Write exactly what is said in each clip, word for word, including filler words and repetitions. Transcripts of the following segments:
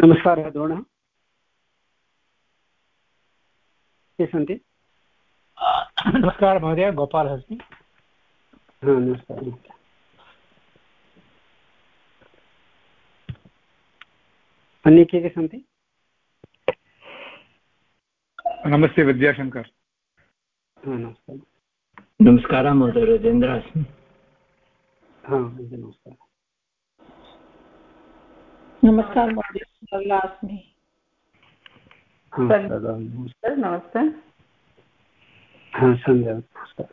नमस्कारः द्रोणः, के सन्ति? नमस्कारः महोदय, गोपालः अस्मि। हा नमस्कारः। अन्ये के के सन्ति? नमस्ते विद्याशंकर। हा नमस्कारः। नमस्कारः महोदय, राजेन्द्रः अस्मि। हा नमस्कारः। नमस्कारः महोदय, सरला अस्मि। नमस्ते। हाँ सन्ध्या नमस्कार।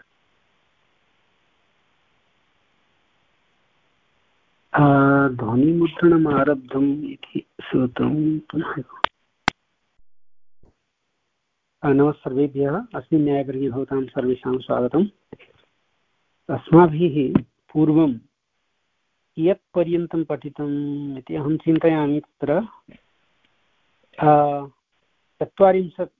ध्वनिमुद्रणम् आरब्धम् इति श्रुतं पुनः। नमः सर्वेभ्यः। अस्मिन् न्यायवर्गे भवतां सर्वेषां स्वागतम्। अस्माभिः पूर्वं कियत् पर्यन्तं पठितम् इति अहं चिन्तयामि। तत्र चत्वारिंशत्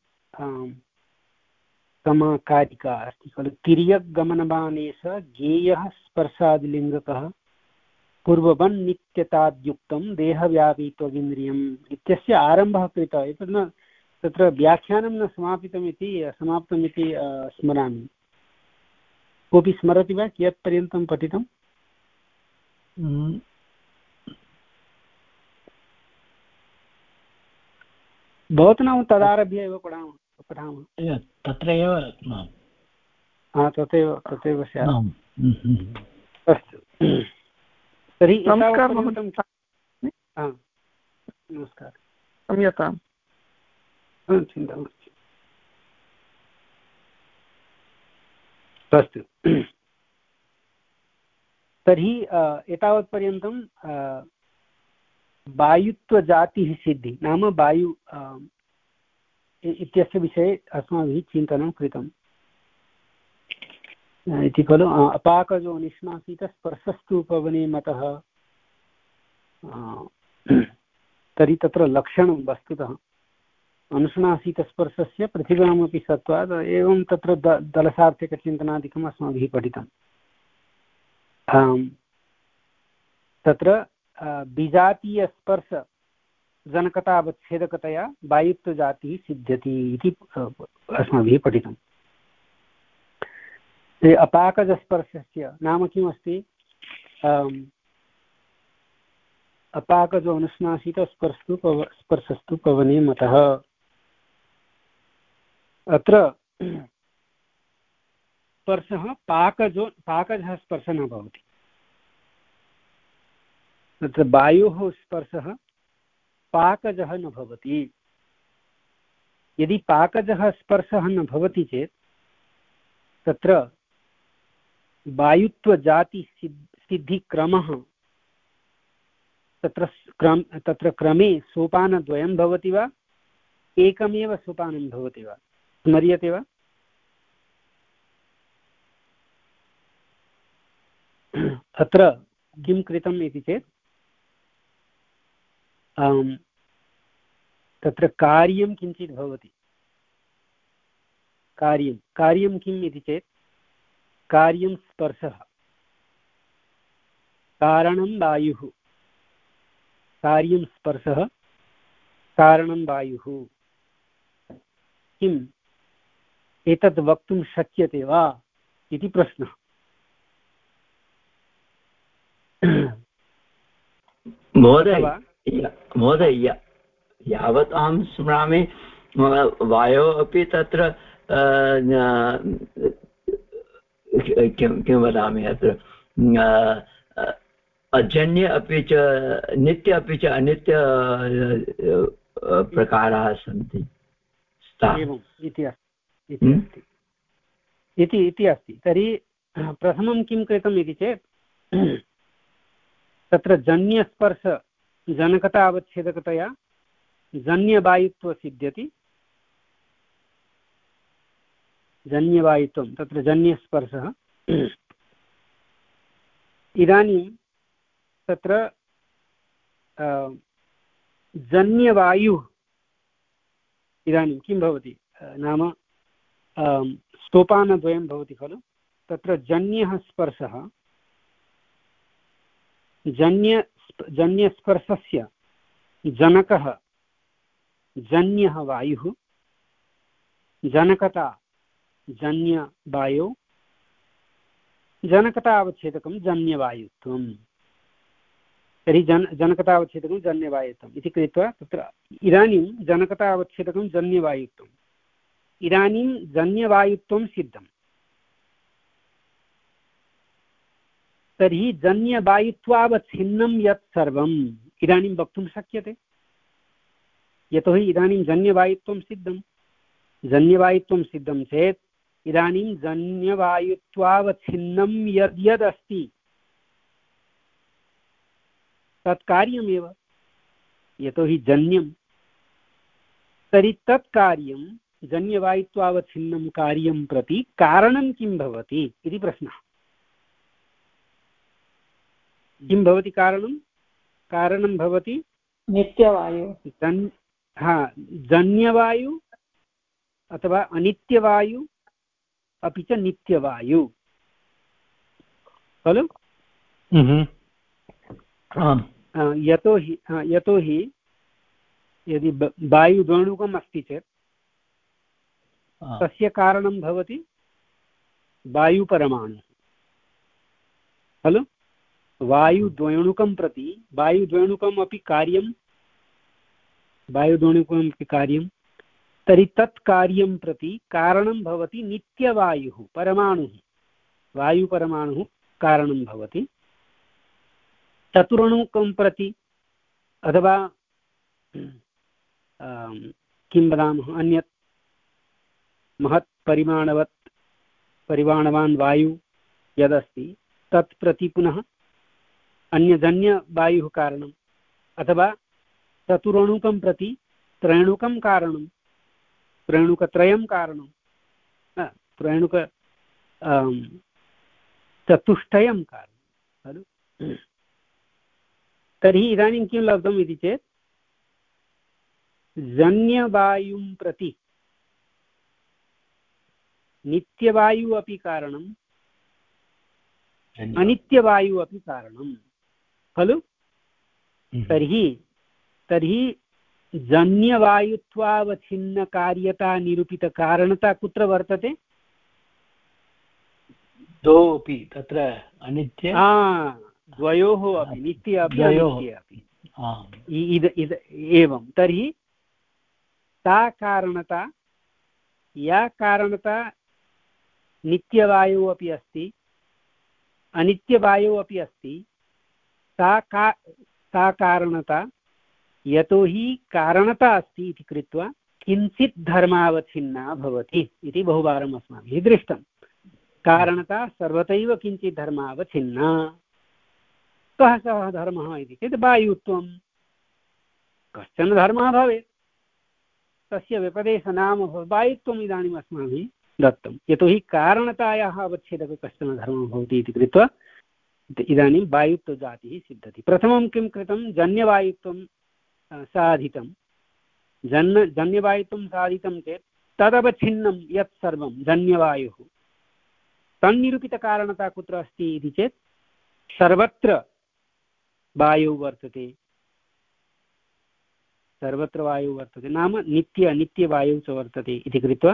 तमकारिका अस्ति खलु। तिर्यग्गमनबाणेश गेयः स्पर्शादिलिङ्गकः पूर्ववन् नित्यताद्युक्तं देहव्यापीत्वगिन्द्रियम् इत्यस्य आरम्भः कृतः। एतत् न तत्र व्याख्यानं न समापितमिति समाप्तमिति स्मरामि। कोऽपि स्मरति वा कियत् पर्यन्तं पठितम्? भवतु नाम तदारभ्य एव पठामः पठामः तत्र एव। हा तथैव तथैव स्यात्। अस्तु तर्हि नमस्कारः। क्षम्यताम्। चिन्ता मास्तु। अस्तु तर्हि एतावत्पर्यन्तं वायुत्वजातिः सिद्धि नाम वायु इत्यस्य विषये अस्माभिः चिन्तनं कृतम् इति खलु। अपाकजो निष्णासितस्पर्शस्तु पवने मतः। तर्हि तत्र लक्षणं वस्तुतः अनुष्णासितस्पर्शस्य पृथिव्यामपि सत्त्वात् एवं तत्र द दलसार्थकचिन्तनादिकम् अस्माभिः पठितम्। तत्र विजातीयस्पर्श जनकतावच्छेदकतया वायुत्वजातिः सिद्ध्यति इति अस्माभिः पठितम्। अपाकजस्पर्शस्य नाम किमस्ति? अपाकजो अनुष्णासितस्पर्शस्तु पव स्पर्शस्तु पवने मतः। अत्र स्पर्शः पाकजो पाकजः स्पर्शः न भवति। तत्र वायोः स्पर्शः पाकजः न भवति। यदि पाकजः स्पर्शः न भवति चेत् तत्र वायुत्वजाति सिद्धिक्रमः तत्र क्रम तत्र क्रमे सोपानद्वयं भवति वा एकमेव सोपानं भवति वा? स्मर्यते वा? अत्र किं कृतम् इति चेत् तत्र कार्यं किञ्चित् भवति। कार्यं कार्यं किम् इति चेत् कार्यं स्पर्शः, कारणं वायुः। कार्यं स्पर्शः, कारणं वायुः। किम् एतत् वक्तुं शक्यते वा इति प्रश्नः। महोदय महोदय यावत् अहं स्मरामि वायोः अपि तत्र किं किं वदामि अत्र अजन्य अपि च नित्य अपि च अनित्य प्रकाराः सन्ति। एवम् इति अस्ति इति इति अस्ति। तर्हि प्रथमं किं कृतम् इति चेत् तत्र जन्यस्पर्श जनकता अवच्छेदकतया जन्यवायुत्व सिद्ध्यति। जन्यवायुत्वं तत्र जन्यस्पर्शः। इदानीं तत्र जन्यवायुः इदानीं किं भवति नाम सोपानद्वयं भवति खलु। तत्र जन्यः स्पर्शः जन्य जन्यस्पर्शस्य जनकः जन्यः वायुः, जनकता जन्यवायौ, जनकतावच्छेदकं जन्यवायुत्वम्। तर्हि जन जनकतावच्छेदकं जन्यवायुत्वम् इति कृत्वा तत्र इदानीं जनकतावच्छेदकं जन्यवायुत्वम्, इदानीं जन्यवायुत्वं सिद्धम्। तर्हि जन्यवायुत्वावच्छिन्नं यत् सर्वम् इदानीं वक्तुं शक्यते, यतोहि इदानीं जन्यवायुत्वं सिद्धं। जन्यवायुत्वं सिद्धं चेत् इदानीं जन्यवायुत्वावच्छिन्नं यद् यदस्ति तत् कार्यमेव, यतोहि जन्यं। तर्हि तत् कार्यं जन्यवायुत्वावच्छिन्नं कार्यं प्रति कारणं किं भवति इति प्रश्नः। किं भवति कारणं? कारणं भवति नित्यवायु। जन् हा जन्यवायु अथवा अनित्यवायु अपि च नित्यवायु, खलु? यतोहि यतोहि यदि वायुद्वणुकम् अस्ति चेत् तस्य कारणं भवति वायुपरमाणुः, खलु? वायुद्वणुकं प्रति वायुद्वणुकम् अपि कार्यं वायुद्वणुकम् अपि कार्यं तर्हि तत् कार्यं प्रति कारणं भवति नित्यवायुः, परमाणुः, वायुपरमाणुः कारणं भवति। चतुरणुकं प्रति अथवा किं वदामः, अन्यत् महत् परिमाणवत् परिमाणवान् वायु यदस्ति तत् प्रति पुनः अन्यजन्यवायुः कारणम्, अथवा चतुरणुकं प्रति त्रेणुकं कारणं, त्रेणुकत्रयं कारणं, त्रेणुक चतुष्टयं कारणं, खलु? तर्हि इदानीं किं लब्धम् इति चेत् जन्यवायुं प्रति नित्यवायु अपि कारणम्, अनित्यवायु अपि कारणं, खलु? तर्हि तर्हि जन्यवायुत्वावच्छिन्नकार्यता निरूपितकारणता कुत्र वर्तते? द्वौ अपि तत्र अनित्य द्वयोः अपि, नित्य अपि अनित्य अपि एवं। तर्हि सा कारणता, या कारणता नित्यवायुः अपि अस्ति अनित्यवायुः अपि अस्ति, सा का सा कारणता, यतोहि कारणता अस्ति इति कृत्वा किञ्चित् धर्मावच्छिन्ना भवति इति बहुवारम् अस्माभिः दृष्टं। कारणता सर्वतैव किञ्चित् धर्मावच्छिन्ना। कः सः धर्मः इति चेत् वायुत्वं। कश्चन धर्मः भवेत्, तस्य व्यपदेशनाम वायुत्वम् इदानीम् अस्माभिः दत्तं, यतोहि कारणतायाः अवच्छेदकः कश्चन धर्मः भवति इति कृत्वा इदानीं वायुत्वजातिः सिद्ध्यति। प्रथमं किं कृतं? जन्यवायुत्वं साधितं। जन्य जन्यवायुत्वं साधितं चेत् तदवच्छिन्नं यत् सर्वं जन्यवायुः, तन्निरूपितकारणता कुत्र अस्ति इति चेत् सर्वत्र वायुः वर्तते, सर्वत्र वायुः वर्तते, नाम नित्य अनित्यवायुः च वर्तते इति कृत्वा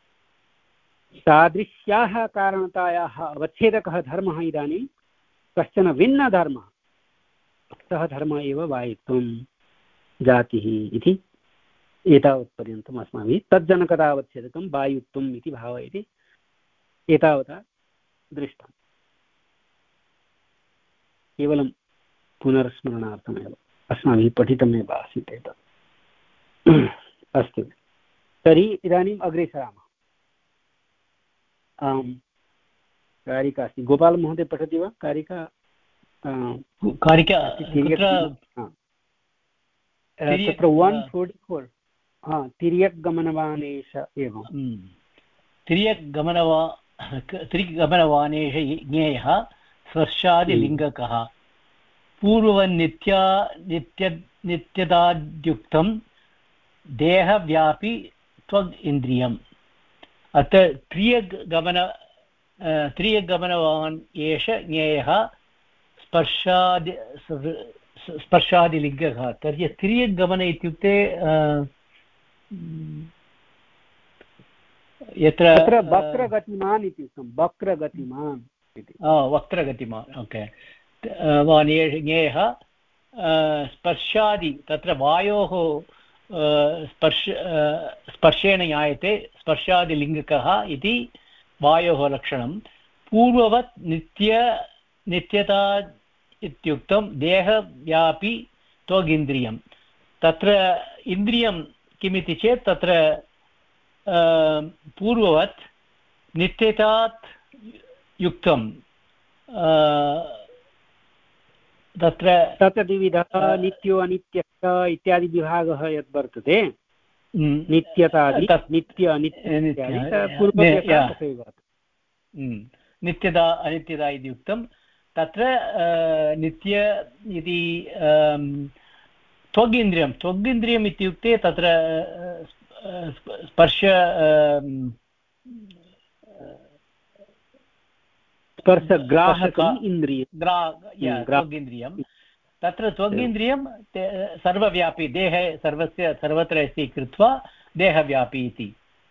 तादृश्याः कारणतायाः अवच्छेदकः धर्मः इदानीं कश्चन भिन्नधर्मः, सः धर्मः एव वायुत्वं जातिः इति एतावत्पर्यन्तम् अस्माभिः तज्जनकतावच्छेदकं वायुत्वम् इति भावयति एतावता दृष्टम्। केवलं पुनर्स्मरणार्थमेव अस्माभिः पठितमेव आसीत् एतत्। अस्तु, तर्हि इदानीम् अग्रे सरामः। आम्, कारिका अस्ति। गोपालमहोदय पठति वा? कारिका कारिका तत्र वन् फोर्टि फोर् तिर्यक् गमनवानेश एवं तिर्यक् गमनवा तिर्यक्गमनवानेश ज्ञेयः स्पर्शादिलिङ्गकः पूर्वनित्या नित्य नित्यताद्युक्तं देहव्यापी त्वग् इन्द्रियम्। अत्र त्रियग्गमन त्रियग्गमनवान् एष ज्ञेयः स्पर्शादि स्पर्शादिलिङ्गः तर्हि तिर्यग्गमन इत्युक्ते यत्र तत्र वक्रगतिमान् इति उक्तं वक्रगतिमान् इति वक्रगतिमान् ओके ज्ञेयः स्पर्शादि तत्र वायोः स्पर्श स्पर्शेण ज्ञायते स्पर्शादिलिङ्गकः इति वायोः लक्षणं पूर्ववत् नित्य नित्यता इत्युक्तं देहव्यापी त्वगिन्द्रियं तत्र इन्द्रियं किमिति चेत् तत्र पूर्ववत् नित्यतात् युक्तं तत्र तत्र द्विविधः नित्यो अनित्यः इत्यादि विभागः यत् वर्तते नित्यतादि नित्य अनित्य नित्यता अनित्यता इति उक्तं तत्र नित्य इति त्वगिन्द्रियं त्वगिन्द्रियम् इत्युक्ते तत्र स्पर्श स्पर्शग्राहकम् इन्द्रियं त्वगिन्द्रियं तत्र त्वगिन्द्रियं सर्वव्यापी देहे सर्वस्य सर्वत्र अस्ति कृत्वा देहव्यापी इति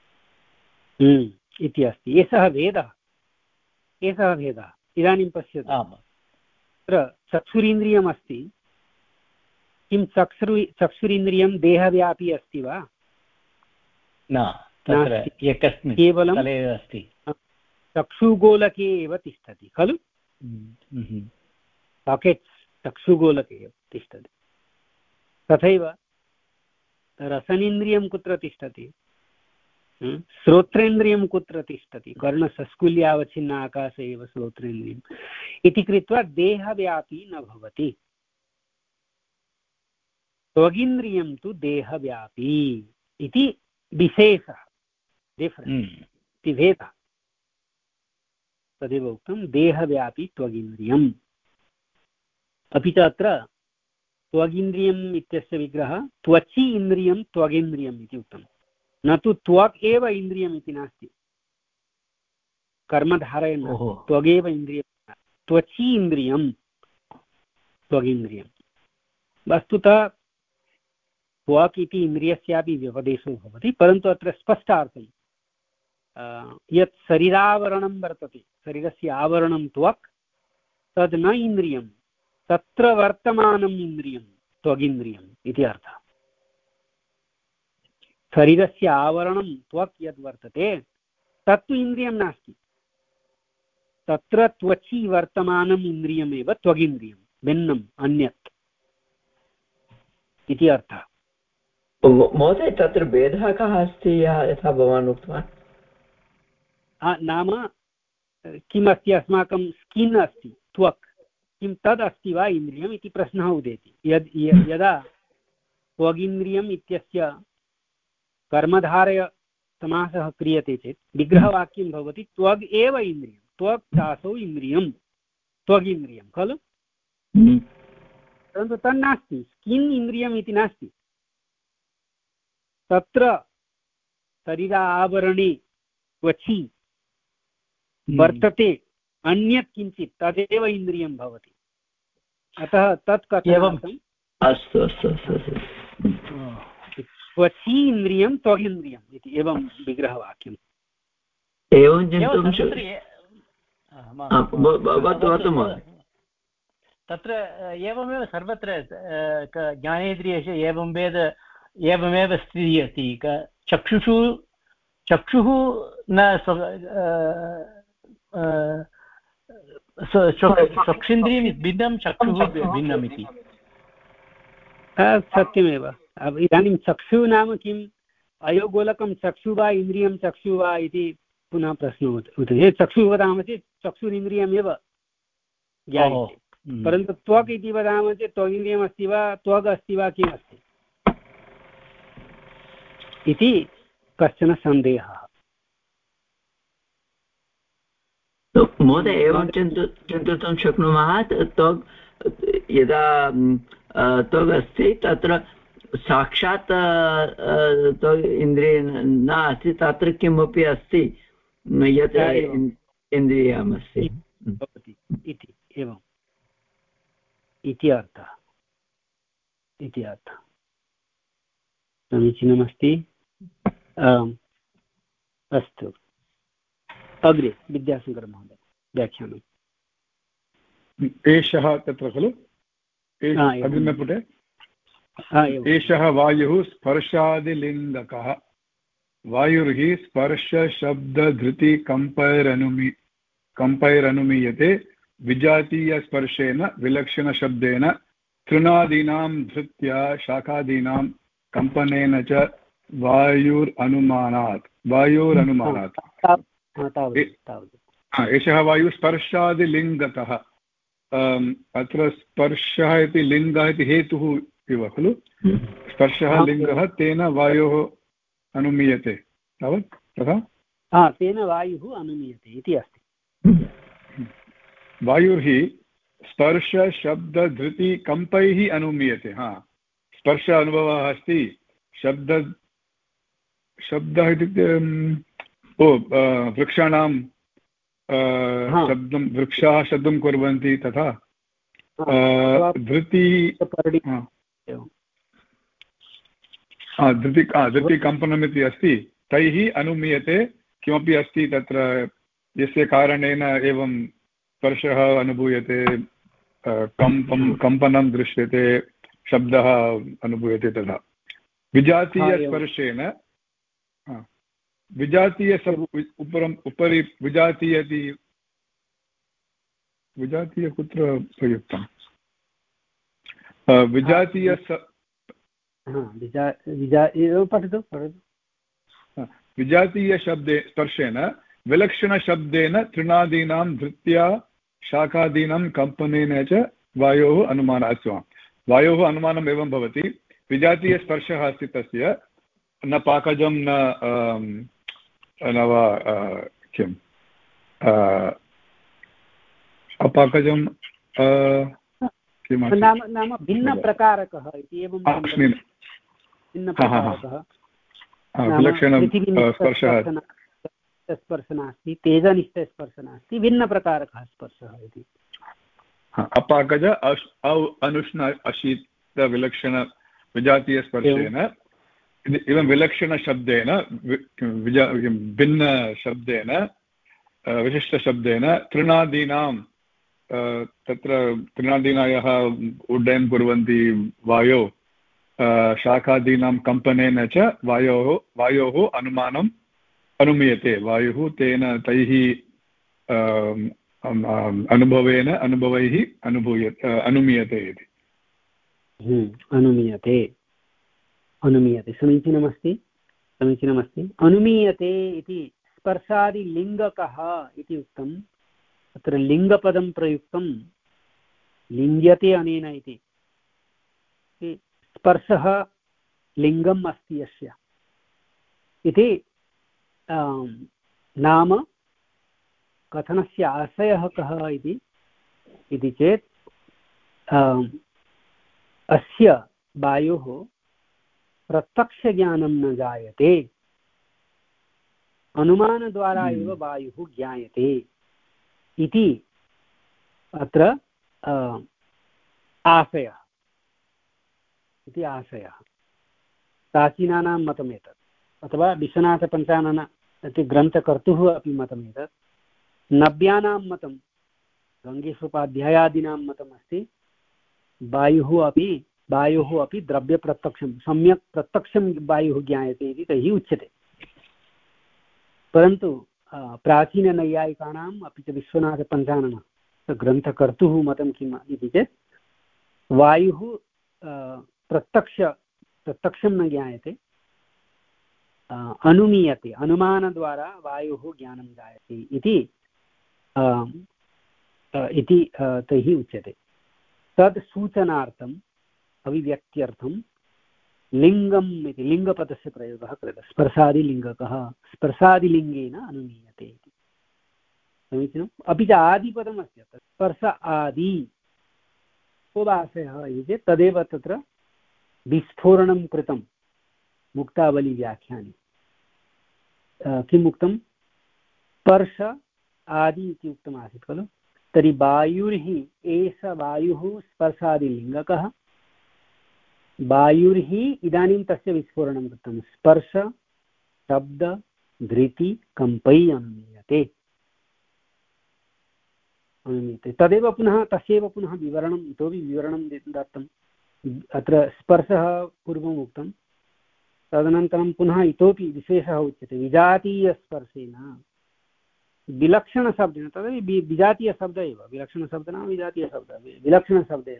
इति अस्ति एषः भेदः एषः भेदः इदानीं पश्यतु तत्र चक्षुरिन्द्रियमस्ति किं चक्षुरु चक्षुरिन्द्रियं देहव्यापी अस्ति वा न तत्र एकस्मिन् केवलं स्थले अस्ति चक्षुगोलके एव तिष्ठति खलु पाकेट्स् चक्षुगोलके एव तिष्ठति तथैव रसनेन्द्रियं कुत्र तिष्ठति श्रोत्रेन्द्रियं कुत्र तिष्ठति कर्णसस्कुल्यावच्छिन्न आकाश एव श्रोत्रेन्द्रियम् इति कृत्वा देहव्यापी न भवति त्वगिन्द्रियं तु देहव्यापी इति विशेषः डिफरेन्स् इति भेदः तदेव उक्तं देहव्यापी त्वगिन्द्रियम् अपि च अत्र त्वगिन्द्रियम् इत्यस्य विग्रहः त्वचि इन्द्रियं त्वगिन्द्रियम् इति उक्तं न तु त्वक् एव इन्द्रियम् इति नास्ति कर्मधारयन् त्वगेव इन्द्रियं त्वचि इन्द्रियं त्वगिन्द्रियं वस्तुतः त्वक् इति इन्द्रियस्यापि व्यपदेशो भवति परन्तु अत्र स्पष्टार्थं यत् शरीरावरणं वर्तते शरीरस्य आवरणं त्वक् तद् न इन्द्रियं तत्र वर्तमानम् इन्द्रियं त्वगिन्द्रियम् इति अर्थः शरीरस्य आवरणं त्वक् यद् वर्तते तत्तु इन्द्रियं नास्ति तत्र त्वचि वर्तमानम् इन्द्रियमेव त्वगिन्द्रियं भिन्नम् अन्यत् इति अर्थः महोदय तत्र भेदः कः अस्ति यथा भवान् उक्तवान् नाम किमस्ति अस्माकं स्किन् अस्ति त्वक् किं तद् अस्ति वा इन्द्रियम् इति प्रश्नः उदेति यद् यदा त्वगिन्द्रियम् इत्यस्य कर्मधारय समासः क्रियते चेत् विग्रहवाक्यं भवति त्वग् एव इन्द्रियं त्वक् दासौ इन्द्रियं त्वगिन्द्रियं खलु परन्तु तन्नास्ति स्किन् इन्द्रियम् इति नास्ति तत्र शरीरावरणे त्वचि वर्तते अन्यत् किञ्चित् तदेव इन्द्रियं भवति अतः तत् कथनार्थम् अस्तु अस्तु अस्तु त्वचि इन्द्रियं त्वगिन्द्रियम् इति एवं विग्रहवाक्यम् एवं चिन्तयितुं तत्र एवमेव सर्वत्र ज्ञानेन्द्रियेषु एवं वेद एवमेव स्थितिः अस्ति चक्षुषु चक्षुः न चक्षुन्द्रियं भिन्नं चक्षुः भिन्नम् इति सत्यमेव इदानीं चक्षुः नाम किम् अयोगोलकं चक्षु वा इन्द्रियं चक्षु वा इति पुनः प्रश्नः उच्यते चक्षुः वदामः चेत् चक्षुरिन्द्रियमेव ज्ञायते परन्तु त्वक् इति वदामः चेत् त्वगिन्द्रियमस्ति वा त्वग् अस्ति वा किम् अस्ति इति कश्चन सन्देहः महोदय एवं चिन्तयितुं शक्नुमः त्वग् यदा त्वग् अस्ति तत्र साक्षात् त्वग् इन्द्रिय न अस्ति तत्र किमपि अस्ति यत् इन्द्रियमस्ति इति एवम् इति अर्थः इति अर्थः। समीचीनमस्ति। अस्तु, अग्रे विद्याशङ्करमहोदय व्याख्यानम्। एषः तत्र खलु अग्रिमपुटे एषः वायुः स्पर्शादिलिङ्गकः। वायुर्हि स्पर्शशब्दधृतिकम्पैरनुमि कम्पैरनुमीयते विजातीयस्पर्शेन विलक्षणशब्देन तृणादीनां धृत्या शाखादीनां कम्पनेन च वायुरनुमानात् वायोरनुमानात्। एषः वायुः स्पर्शादिलिङ्गकः। अत्र स्पर्शः इति लिङ्गः इति हेतुः इव खलु। स्पर्शः लिङ्गः तेन वायोः अनुमीयते तावत् तथा तेन वायुः अनुमीयते इति अस्ति। वायुर्हि स्पर्शशब्दधृतिकम्पैः अनुमीयते। हा, स्पर्श अनुभवः अस्ति। शब्द शब्दः इत्युक्ते ओ वृक्षाणां शब्दं वृक्षाः शब्दं कुर्वन्ति तथा धृति धृति धृतिकम्पनमिति अस्ति। तैः अनुमीयते किमपि अस्ति तत्र यस्य कारणेन एवं स्पर्शः अनुभूयते, कम्पं कम्पनं दृश्यते, शब्दः अनुभूयते तथा। विजातीयस्पर्शेन विजातीय उपरम् उपरि विजातीय इति विजातीय कुत्र प्रयुक्तं? विजातीय पठतु पठतु। विजातीयशब्दे स्पर्शेन विलक्षणशब्देन तृणादीनां धृत्या शाखादीनां कम्पनेन च वायोः अनुमानः। अस्तु, वायोः अनुमानम् एवं भवति। विजातीयस्पर्शः अस्ति तस्य न पाकजं न न वा किम् अपाकजं नाम नाम भिन्नप्रकारकः इति एवं स्पर्शः नास्ति, तेजनिष्ठस्पर्श नास्ति, भिन्नप्रकारकः स्पर्शः इति। अपाकज अनुष्ण अशीतविलक्षण विजातीयस्पर्शेन एवं विलक्षणशब्देन भिन्नशब्देन विशिष्टशब्देन तृणादीनां तत्र तृणादीनायः उड्डयनं कुर्वन्ति वायौ शाखादीनां कम्पनेन च वायोः वायोः अनुमानम् अनुमीयते। वायुः तेन तैः अनुभवेन अनुभवैः अनुभूयते अनुमीयते इति। अनुमीयते अनुमीयते समीचीनमस्ति समीचीनमस्ति। अनुमीयते इति स्पर्शादिलिङ्गकः इति उक्तम्। अत्र लिङ्गपदं प्रयुक्तं लिङ्ग्यते अनेन इति। स्पर्शः लिङ्गम् अस्ति यस्य इति नाम कथनस्य आशयः कः इति इति चेत् अस्य वायोः प्रत्यक्षज्ञानं न जायते, अनुमानद्वारा एव वायुः ज्ञायते इति अत्र आशयः इति आशयः। प्राचीनानां मतमेतत्, अथवा विश्वनाथपञ्चानन इति ग्रन्थकर्तुः अपि मतमेतत्। नव्यानां मतं गङ्गेशोपाध्यायादीनां मतमस्ति वायुः अपि वायोः अपि द्रव्यप्रत्यक्षं सम्यक् प्रत्यक्षं वायुः ज्ञायते इति तैः उच्यते। परन्तु प्राचीननैयायिकानाम् अपि च विश्वनाथपञ्चानन ग्रन्थकर्तुः मतं किम् इति चेत् वायुः प्रत्यक्ष प्रत्यक्षं न ज्ञायते, अनुमीयते, अनुमानद्वारा वायुः ज्ञानं जायते इति इति तैः उच्यते। तद् सूचनार्थम् अभिव्यक्त्यर्थं लिङ्गम् इति लिङ्गपदस्य प्रयोगः कृतः। स्पर्शादिलिङ्गकः स्पर्शादिलिङ्गेन अनुमीयते इति। समीचीनम्। अपि च आदिपदमस्ति अत्र स्पर्श आदि कोदाशयः इति चेत् तदेव तत्र विस्फोरणं कृतं मुक्तावलीव्याख्याने। किम् उक्तं? स्पर्श आदि इति उक्तमासीत् खलु। तर्हि वायुर्हि एष वायुः स्पर्शादिलिङ्गकः। वायुर्हि इदानीं तस्य विस्फोरणं कृतं स्पर्श शब्द धृति कम्पै अनुमीयते अनुमीयते तदेव पुनः तस्यैव पुनः विवरणम् इतोपि विवरणं दत्तम् अत्र स्पर्शः पूर्वम् उक्तं तदनन्तरं पुनः इतोपि विशेषः उच्यते विजातीयस्पर्शेन विलक्षणशब्देन तदपि विजातीयशब्द एव विलक्षणशब्दः नाम विजातीयशब्दः विलक्षणशब्देन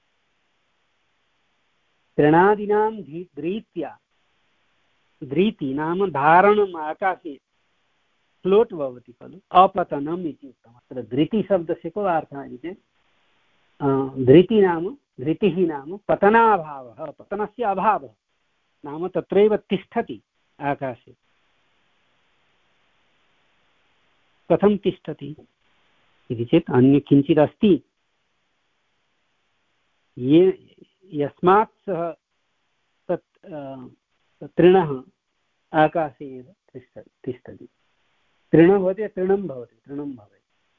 तृणादीनां धृत्या धृति नाम धारणम् आकाशे फ्लोट् भवति खलु अपतनम् इति उक्तम् अत्र धृतिशब्दस्य को अर्थः इति चेत् धृति नाम धृतिः नाम पतनाभावः पतनस्य अभावः नाम तत्रैव तिष्ठति आकाशे कथं तिष्ठति इति चेत् अन्य किञ्चित् अस्ति ये यस्मात् सः तत् तृणः आकाशे एव तिष्ठति तिष्ठति तृणं भवति तृणं भवति तृणं भवति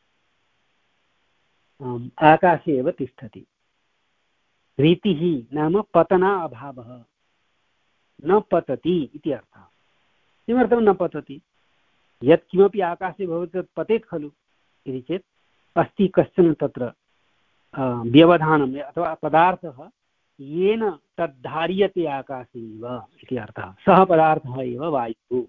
आकाशे एव तिष्ठति रीतिः नाम पतना अभावः न पतति इति अर्थः किमर्थं न पतति यत्किमपि आकाशे भवति तत् पतेत् खलु इति चेत् अस्ति कश्चन तत्र व्यवधानम् अथवा पदार्थः येन तद्धार्यते आकाशे एव इति अर्थः सः पदार्थः एव वायुः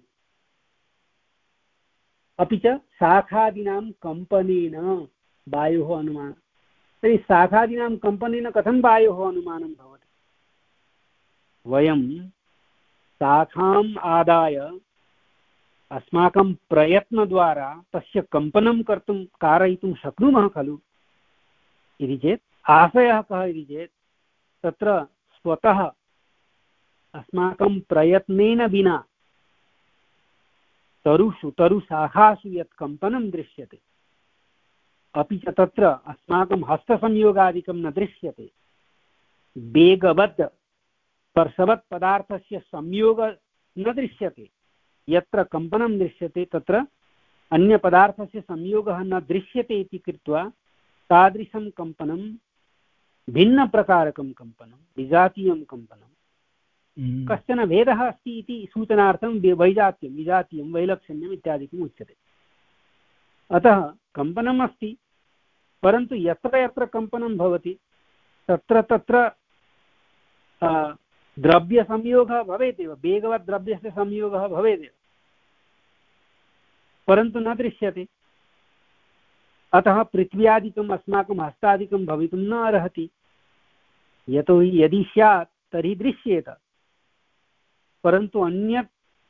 अपि च शाखादीनां कम्पनेन वायोः अनुमानं तर्हि शाखादीनां कम्पनेन कथं वायोः अनुमानं भवति वयं शाखाम् आदाय अस्माकं प्रयत्नद्वारा तस्य कम्पनं कर्तुं कारयितुं शक्नुमः खलु इति चेत् आशयः कः इति चेत् तत्र स्वतः अस्माकं प्रयत्नेन विना तरुषु तरुशाखासु यत् कम्पनं दृश्यते अपि च तत्र अस्माकं हस्तसंयोगादिकं न दृश्यते वेगवत् स्पर्शवत् पदार्थस्य संयोगः न दृश्यते यत्र कम्पनं दृश्यते तत्र अन्यपदार्थस्य संयोगः न दृश्यते इति कृत्वा तादृशं कम्पनं भिन्नप्रकारकं कम्पनं विजातीयं कम्पनं कश्चन भेदः अस्ति इति सूचनार्थं वैजात्यं विजातीयं वैलक्षण्यम् इत्यादिकम् उच्यते अतः कम्पनम् अस्ति परन्तु यत्र यत्र कम्पनं भवति तत्र तत्र द्रव्यसंयोगः भवेत् एव वेगवत् द्रव्यस्य संयोगः भवेदेव परन्तु न दृश्यते अतः पृथ्व्यादिकम् अस्माकं हस्तादिकं भवितुं न अर्हति यतोहि यदि स्यात् तर्हि दृश्येत परन्तु अन्यत्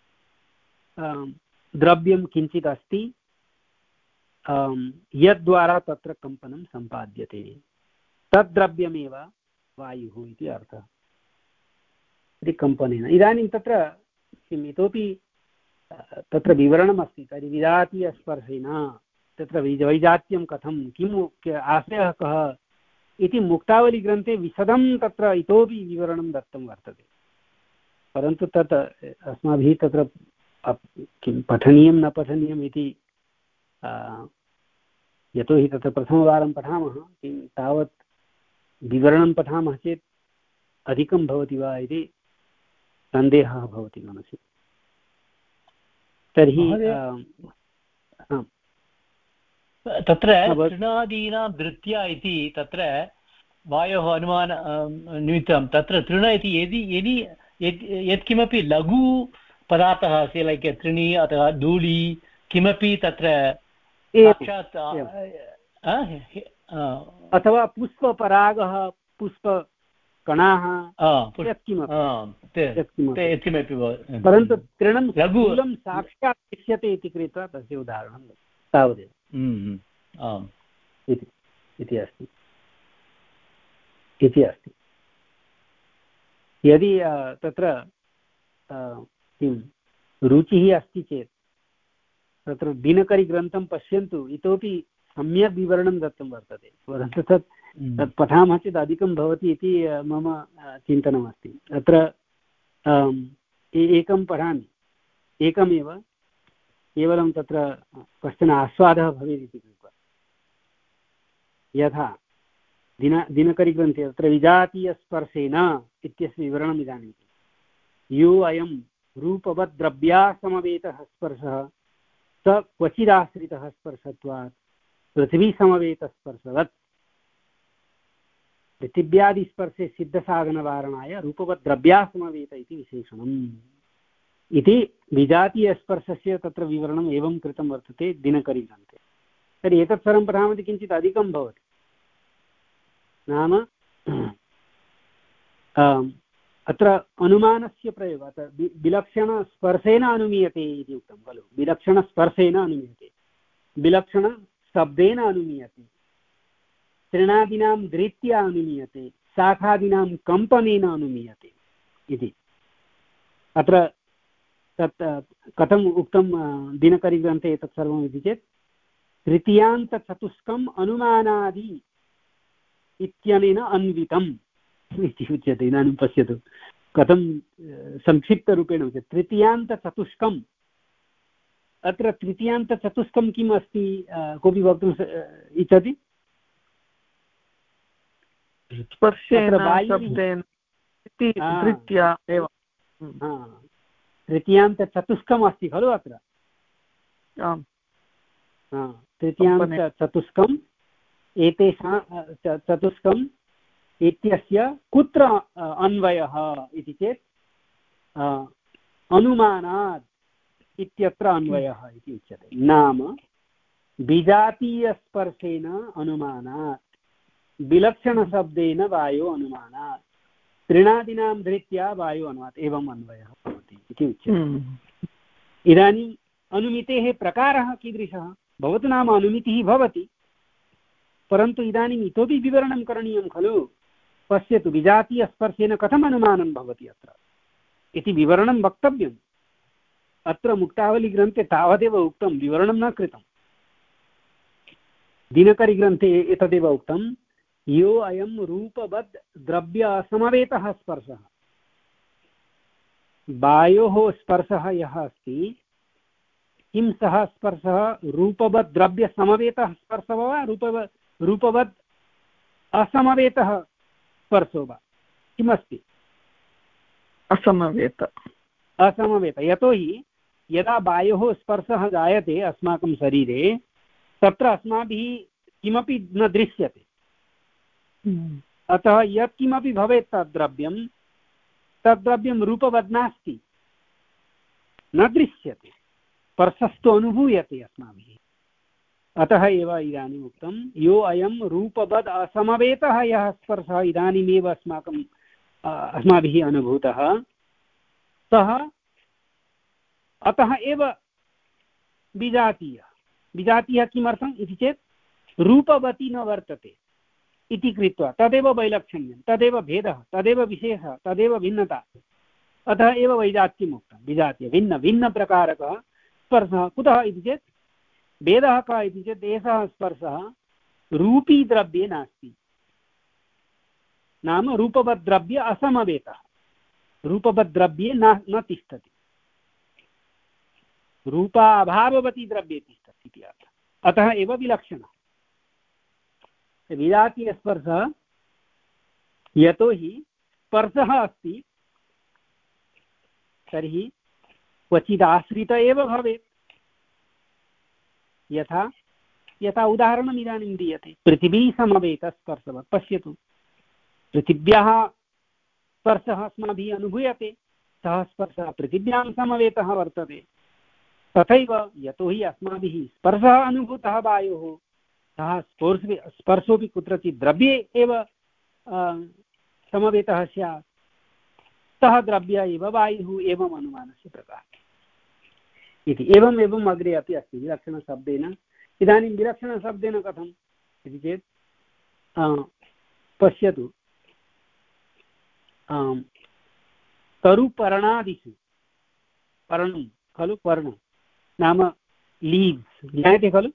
द्रव्यं किञ्चित् अस्ति यद्द्वारा तत्र कम्पनं सम्पाद्यते तद्द्रव्यमेव वायुः इति अर्थः इति कम्पनेन इदानीं तत्र किम् इतोपि तत्र विवरणमस्ति तर्हि विजातीयस्पर्शेन तत्र वैजात्यं कथं किम् आशयः कः इति मुक्तावलीग्रन्थे विशदं तत्र इतोपि विवरणं दत्तं वर्तते परन्तु तत् अस्माभिः तत्र किं पठनीयं न पठनीयम् इति यतोहि तत्र प्रथमवारं पठामः किं तावत् विवरणं पठामः चेत् अधिकं भवति वा इति सन्देहः भवति मनसि तर्हि तत्र तृणादीनां धृत्या इति तत्र वायोः अनुमान निमित्तं तत्र तृण इति यदि यदि यत्किमपि लघु पदार्थः अस्ति लैक् तृणी अथवा धूळि किमपि तत्र साक्षात् अथवा पुष्पपरागः पुष्पकणाः यत्किमपि परन्तु तृणं लघुलं साक्षात् दृश्यते इति कृत्वा तस्य उदाहरणं तावदेव इति अस्ति इति अस्ति यदि तत्र किं रुचिः अस्ति चेत् तत्र दिनकरीग्रन्थं पश्यन्तु इतोपि सम्यक् विवरणं दत्तं वर्तते परन्तु तत् तत् पठामः चेत् अधिकं भवति इति मम चिन्तनमस्ति अत्र एकं पठामि एकमेव केवलं तत्र कश्चन आस्वादः भवेत् इति कृत्वा यथा दिन दिनकरीग्रन्थे तत्र विजातीयस्पर्शेन इत्यस्य विवरणम् इदानीं। यो अयं रूपवद् द्रव्यासमवेतः स्पर्शः स क्वचिदाश्रितः स्पर्शत्वात् पृथिवीसमवेतस्पर्शवत्। पृथिव्यादिस्पर्शे सिद्धसाधनवारणाय रूपवद् द्रव्यासमवेत इति विशेषणम् इति विजातीयस्पर्शस्य तत्र विवरणम् एवं कृतं वर्तते दिनकरीग्रन्थे। तर्हि एतत् सर्वं पठामः किञ्चित् अधिकं भवति। नाम अत्र अनुमानस्य प्रयोगः अत्र विलक्षणस्पर्शेन अनुमीयते इति उक्तं खलु। विलक्षणस्पर्शेन अनुमीयते, विलक्षणशब्देन अनुमीयते, तृणादीनां धृत्या अनुमीयते, शाखादीनां कम्पनेन अनुमीयते इति। अत्र तत् कथम् उक्तं दिनकरीग्रन्थे एतत् सर्वम् इति चेत् तृतीयान्तचतुष्कम् अनुमानादि इत्यनेन अन्वितम् इति उच्यते। इदानीं पश्यतु कथं संक्षिप्तरूपेण उच्यते। तृतीयान्तचतुष्कम्, अत्र तृतीयान्तचतुष्कं किम् अस्ति, कोऽपि वक्तुं इच्छति? तृतीयान्तचतुष्कम् अस्ति खलु अत्र। तृतीयान्तचतुष्कम् एतेषां चतुष्कम् इत्यस्य कुत्र अन्वयः इति चेत् अनुमानात् इत्यत्र अन्वयः इति उच्यते। नाम विजातीयस्पर्शेन अनुमानात्, विलक्षणशब्देन वायो अनुमानात्, तृणादीनां धृत्या वायो अनुमानात् एवम् अन्वयः भवति इति उच्यते। इदानीम् अनुमितेः प्रकारः कीदृशः? भवतु नाम अनुमितिः भवति, परन्तु इदानीम् इतोपि विवरणं करणीयं खलु। पश्यतु विजातीयस्पर्शेन कथम् अनुमानं भवति अत्र इति विवरणं वक्तव्यम्। अत्र मुक्तावलीग्रन्थे तावदेव उक्तं, विवरणं न कृतं। दिनकरीग्रन्थे एतदेव उक्तं, यो अयं रूपवद् द्रव्यसमवेतः स्पर्शः। वायोः स्पर्शः यः अस्ति, किं सः स्पर्शः रूपवद् द्रव्यसमवेतः स्पर्शः वा रूपवद् रूपवद् असमवेतः स्पर्शो वा? किमस्ति? असमवेत। असमवेत। यतोहि यदा वायोः स्पर्शः जायते अस्माकं शरीरे, तत्र अस्माभिः किमपि न दृश्यते। अतः यत्किमपि भवेत् तद्द्रव्यं तद्द्रव्यं रूपवद् नास्ति, न दृश्यते, स्पर्शस्तु अनुभूयते अस्माभिः। अतः एव इदानीम् उक्तं, यो अयं रूपवद् असमवेतः यः स्पर्शः इदानीमेव अस्माकं अस्माभिः अनुभूतः, सः अतः एव विजातीयः। विजातीयः किमर्थम् इति चेत् रूपवती न वर्तते इति कृत्वा तदेव वैलक्षण्यं, तदेव भेदः, तदेव विशेषः, तदेव भिन्नता। अतः एव वैजात्यम् उक्तं। विजातीय भिन्न भिन्नप्रकारकः स्पर्शः कुतः इति चेत् भेदः कः इति चेत् एषः स्पर्शः रूपी द्रव्ये नास्ति। नाम रूपवद्द्रव्य असमवेतः, रूपवद्द्रव्ये न न तिष्ठति, रूपाभाववती द्रव्ये तिष्ठति इति अर्थः। अतः एव विलक्षणः विजातीयस्पर्शः। यतोहि स्पर्शः अस्ति तर्हि क्वचिदाश्रित एव भवेत्। यथा यथा उदाहरणम् इदानीं दीयते, पृथिवी समवेतस्पर्शवत्। पश्यतु, पृथिव्याः स्पर्शः अस्माभिः अनुभूयते, सः स्पर्शः पृथिव्यां समवेतः वर्तते। तथैव यतोहि अस्माभिः स्पर्शः अनुभूतः वायोः, सः स्पर्श स्पर्शोऽपि कुत्रचित् द्रव्ये एव समवेतः स्यात्, सः द्रव्य एव वायुः, एवम् अनुमानस्य प्रकारः इति। एवम् एवम् अग्रे अपि अस्ति विलक्षणशब्देन। इदानीं विलक्षणशब्देन कथम् इति चेत् पश्यतु, तरुपर्णादिषु, पर्णं खलु, पर्णं नाम लीव्स् ज्ञायते खलु।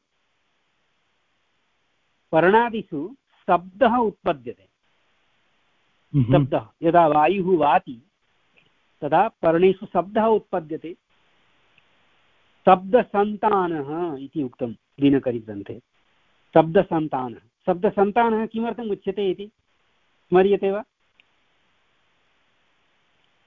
पर्णादिषु शब्दः उत्पद्यते। शब्दः यदा वायुः वाति तदा पर्णेषु शब्दः उत्पद्यते। शब्दसन्तानः इति उक्तं दिनकरीग्रन्थे। शब्दसन्तानः शब्दसन्तानः किमर्थम् उच्यते इति स्मर्यते वा?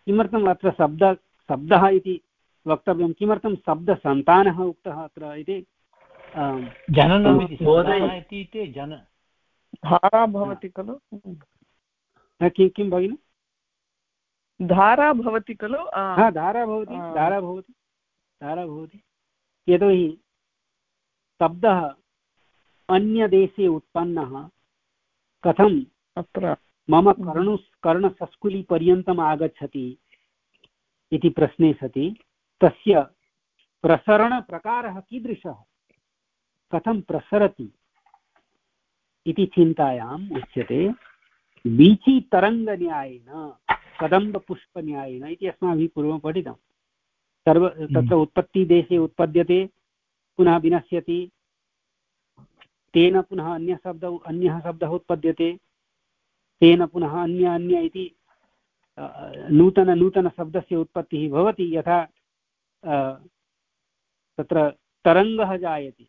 किमर्थम् अत्र शब्द शब्दः इति वक्तव्यं, किमर्थं शब्दसन्तानः उक्तः अत्र इति जननम् इति जन धारा भवति खलु, किं किं भगिनि, धारा भवति खलु, हा धारा भवति धारा भवति धारा भवति यतोहि शब्दः अन्यदेशे उत्पन्नः कथं अत्र मम कर्णु कर्णसस्कुलिपर्यन्तम् आगच्छति इति प्रश्ने सति तस्य प्रसरणप्रकारः कीदृशः, कथं प्रसरति इति चिन्तायाम् उच्यते वीचितरङ्गन्यायेन कदम्बपुष्पन्यायेन इति अस्माभिः पूर्वं पठितं। सर्व तत्र उत्पत्तिदेशे उत्पद्यते पुनः विनश्यति, तेन पुनः अन्यः शब्दः अन्यः शब्दः उत्पद्यते, तेन पुनः अन्य अन्य इति नूतन नूतनशब्दस्य उत्पत्तिः भवति। यथा तत्र तरङ्गः जायते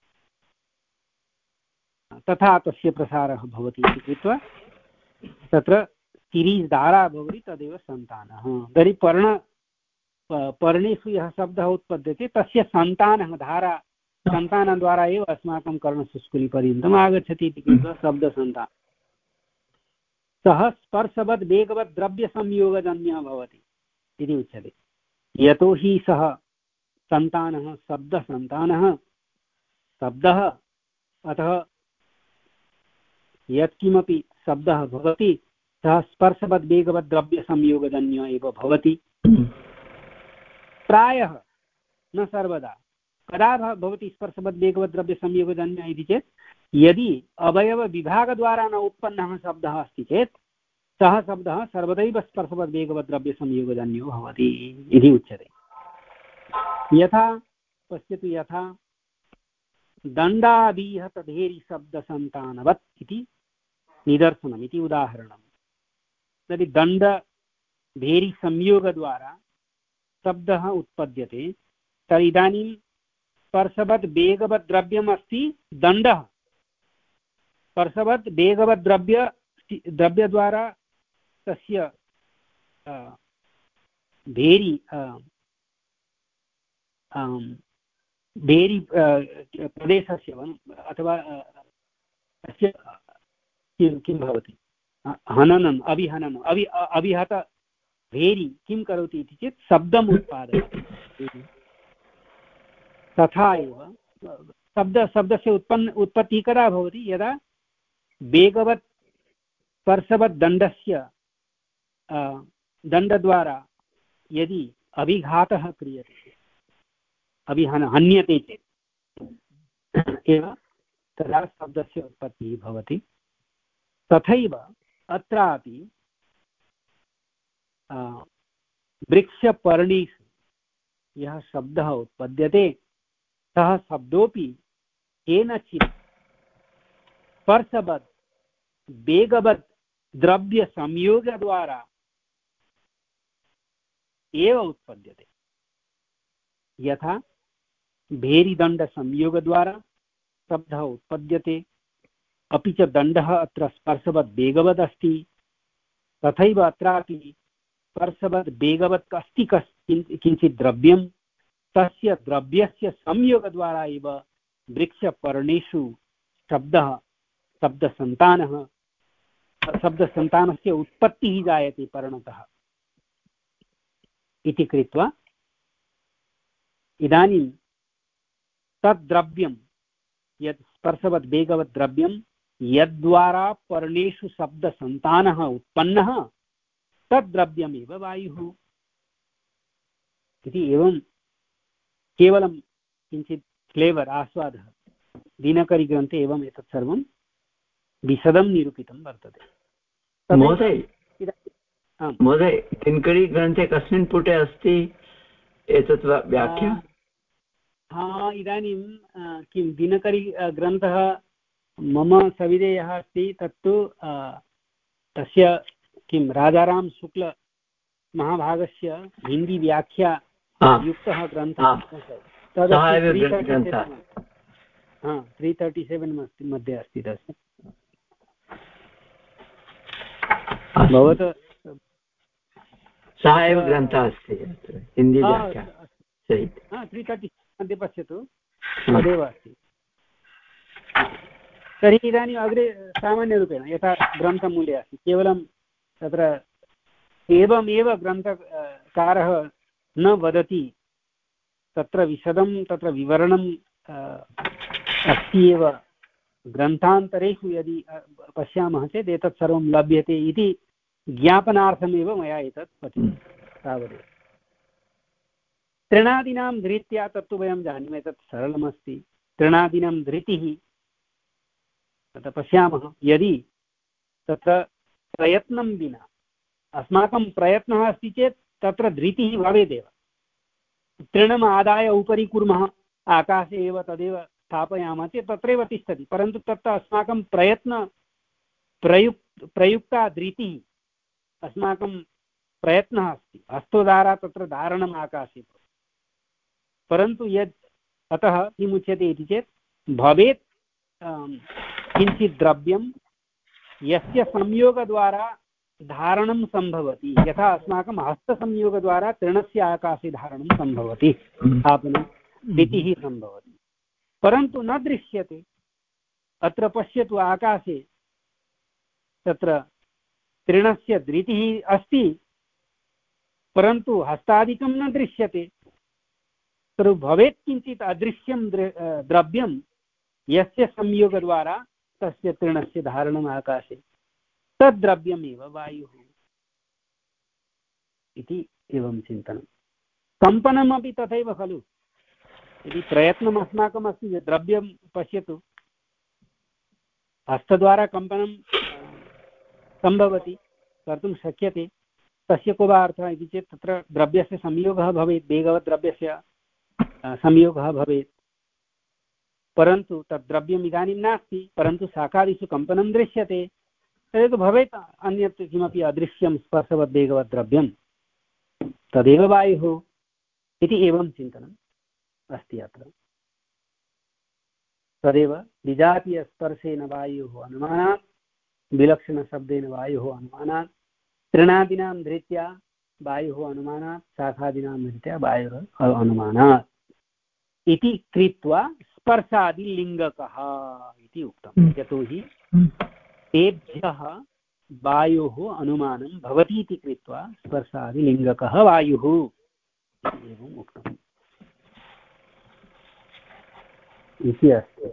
तथा तस्य प्रसारः भवति इति कृत्वा तत्र सिरीस् धारा भवति, तदेव सन्तानः। तर्हि पर्ण पर्णेषु यः शब्दः उत्पद्यते तस्य सन्तानः धारा सन्तानद्वारा एव अस्माकं कर्णसुस्कुलिपर्यन्तम् आगच्छति इति कृत्वा शब्दसन्तानः। सः स्पर्शवद् वेगवद् द्रव्यसंयोगजन्यः भवति इति उच्यते। यतोहि सः सन्तानः शब्दसन्तानः शब्दः, अतः यत्किमपि शब्दः भवति सः स्पर्शवद् वेगवद् द्रव्यसंयोगजन्यः एव भवति। प्रायः न सर्वदा। कदा भवति स्पर्शवद् वेगवद् द्रव्यसंयोगजन्यः इति चेत् यदि अवयवविभागद्वारा न उत्पन्नः शब्दः अस्ति चेत् सः शब्दः सर्वदैव स्पर्शवद् वेगवद् द्रव्यसंयोगजन्यो भवति इति उच्यते। यथा पश्यतु, यथा दण्डादीह तद्धेरि शब्दसन्तानवत् इति निदर्शनम् इति उदाहरणं। तर्हि दण्ड भेरि संयोगद्वारा शब्दः उत्पद्यते, तर्हि इदानीं स्पर्शवद् वेगवद् द्रव्यम् अस्ति दण्डः, स्पर्शवद् वेगवद् द्रव्य द्रव्यद्वारा तस्य भेरि भेरि प्रदेशस्य अथवा तस्य किं किं भवति, हननम् अभिहननम् अभि अभिहत भेरि किं करोति इति चेत् शब्दम् उत्पादयति। तथा एव शब्द शब्दस्य उत्पन्न उत्पत्तिः कदा भवति, यदा वेगवत् स्पर्शवत् दण्डस्य दण्डद्वारा यदि अभिघातः क्रियते, अभिहन हन्यते चेत् एव तदा शब्दस्य उत्पत्तिः भवति। तथैव अत्रापि वृक्षपर्णेषु यः शब्दः उत्पद्यते सः शब्दोऽपि केनचित् स्पर्शवद् वेगवद् द्रव्यसंयोगद्वारा एव उत्पद्यते। यथा भेरिदण्डसंयोगद्वारा शब्दः उत्पद्यते, अपि च दण्डः अत्र स्पर्शवद् वेगवद् अस्ति, तथैव अत्रापि स्पर्शवद् वेगवत् अस्ति किञ्चित् द्रव्यं, तस्य द्रव्यस्य संयोगद्वारा एव वृक्षपर्णेषु शब्दः शब्दसन्तानः शब्दसन्तानस्य उत्पत्तिः जायते पर्णतः इति कृत्वा इदानीं तद् द्रव्यं यत् स्पर्शवद् वेगवद् द्रव्यं यद्द्वारा पर्णेषु शब्दसन्तानः उत्पन्नः तद् द्रव्यमेव वायुः इति। एवं केवलं किञ्चित् फ्लेवर् आस्वादः दिनकरीग्रन्थे एवम् एतत् सर्वं विशदं निरूपितं वर्तते। महोदय महोदय दिनकरीग्रन्थे कस्मिन् पुटे अस्ति एतत् व्याख्या? हा, इदानीं किं दिनकरी ग्रन्थः मम सविधे यः अस्ति तत्तु तस्य किं राजाराम शुक्ल महाभागस्य हिन्दी व्याख्या युक्तः ग्रन्थः, त्री तर्टि सेवेन् मध्ये अस्ति तस्य। भवतः सः एव ग्रन्थः अस्ति हिन्दी व्याख्या त्री तर्टि मध्ये पश्यतु तदेव अस्ति। तर्हि इदानीम् अग्रे सामान्यरूपेण यथा ग्रन्थमूल्ये अस्ति केवलं तत्र एवमेव ग्रन्थकारः न वदति, तत्र विशदं तत्र विवरणं अस्ति एव। ग्रन्थान्तरेषु यदि पश्यामः चेत् एतत् सर्वं लभ्यते इति ज्ञापनार्थमेव मया एतत् पठितं तावदेव। तृणादीनां धृत्या तत्तु वयं जानीमः, एतत् सरलमस्ति। तृणादीनां धृतिः तत्र पश्यामः, यदि तत्र प्रयत्नं विना अस्माकं प्रयत्नः अस्ति चेत् तत्र धृतिः भवेदेव। तृणम् आदाय उपरि कुर्मः, आकाशे एव तदेव स्थापयामः चेत् तत्रैव तिष्ठति, परन्तु तत्र अस्माकं प्रयत्न प्रयुक् प्रयुक्ता धृतिः अस्माकं प्रयत्नः अस्ति, हस्तद्वारा तत्र धारणम् आकाशे। परन्तु यद् अतः किमुच्यते इति चेत् भवेत् किञ्चित् द्रव्यं यस्य संयोगद्वारा धारणं सम्भवति, यथा अस्माकं हस्तसंयोगद्वारा तृणस्य आकाशे धारणं सम्भवति, स्थापनं धृतिः सम्भवति, परन्तु न दृश्यते। अत्र पश्यतु आकाशे तत्र तृणस्य धृतिः अस्ति, परन्तु हस्तादिकं न दृश्यते। तर्हि भवेत् किञ्चित् अदृश्यं द्रव्यं यस्य संयोगद्वारा तस्य तृणस्य धारणम् आकाशे, तद्द्रव्यमेव वायुः इति एवं चिन्तनं। कम्पनमपि तथैव खलु, यदि प्रयत्नम् अस्माकम् अस्ति, द्रव्यं पश्यतु, हस्तद्वारा कम्पनं सम्भवति, कर्तुं शक्यते, तस्य को वा अर्थः इति चेत् तत्र द्रव्यस्य संयोगः भवेत्, वेगवत् द्रव्यस्य संयोगः भवेत्, परन्तु तद् द्रव्यम् इदानीं नास्ति, परन्तु शाखादिषु कम्पनं दृश्यते, तदेव भवेत् अन्यत् किमपि अदृश्यं स्पर्शवद् वेगवत् द्रव्यं, तदेव वायुः इति एवं चिन्तनम् अस्ति अत्र। तदेव विजातीयस्पर्शेन वायुः अनुमानात्, विलक्षणशब्देन वायुः अनुमानात्, तृणादीनां धृत्या वायुः अनुमानात्, शाखादीनां धृत्या वायुः अनुमानात् इति कृत्वा स्पर्शादिलिङ्गकः इति उक्तम्। यतोहि तेभ्यः वायोः अनुमानं भवति इति कृत्वा स्पर्शादिलिङ्गकः वायुः इति एवम् उक्तम् इति अस्ति।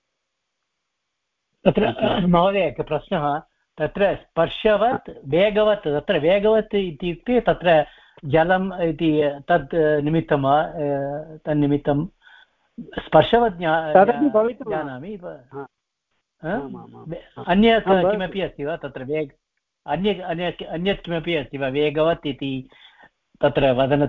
तत्र महोदय एकः प्रश्नः, तत्र स्पर्शवत् वेगवत्, तत्र वेगवत् इत्युक्ते तत्र जलम् इति तद् निमित्तं तन्निमित्तं स्पर्शवत् जानामि, अन्यत् किमपि अस्ति वा तत्र वेग अन्य अन्यत् अन्यत् किमपि अस्ति वा वेगवत् इति तत्र वदन?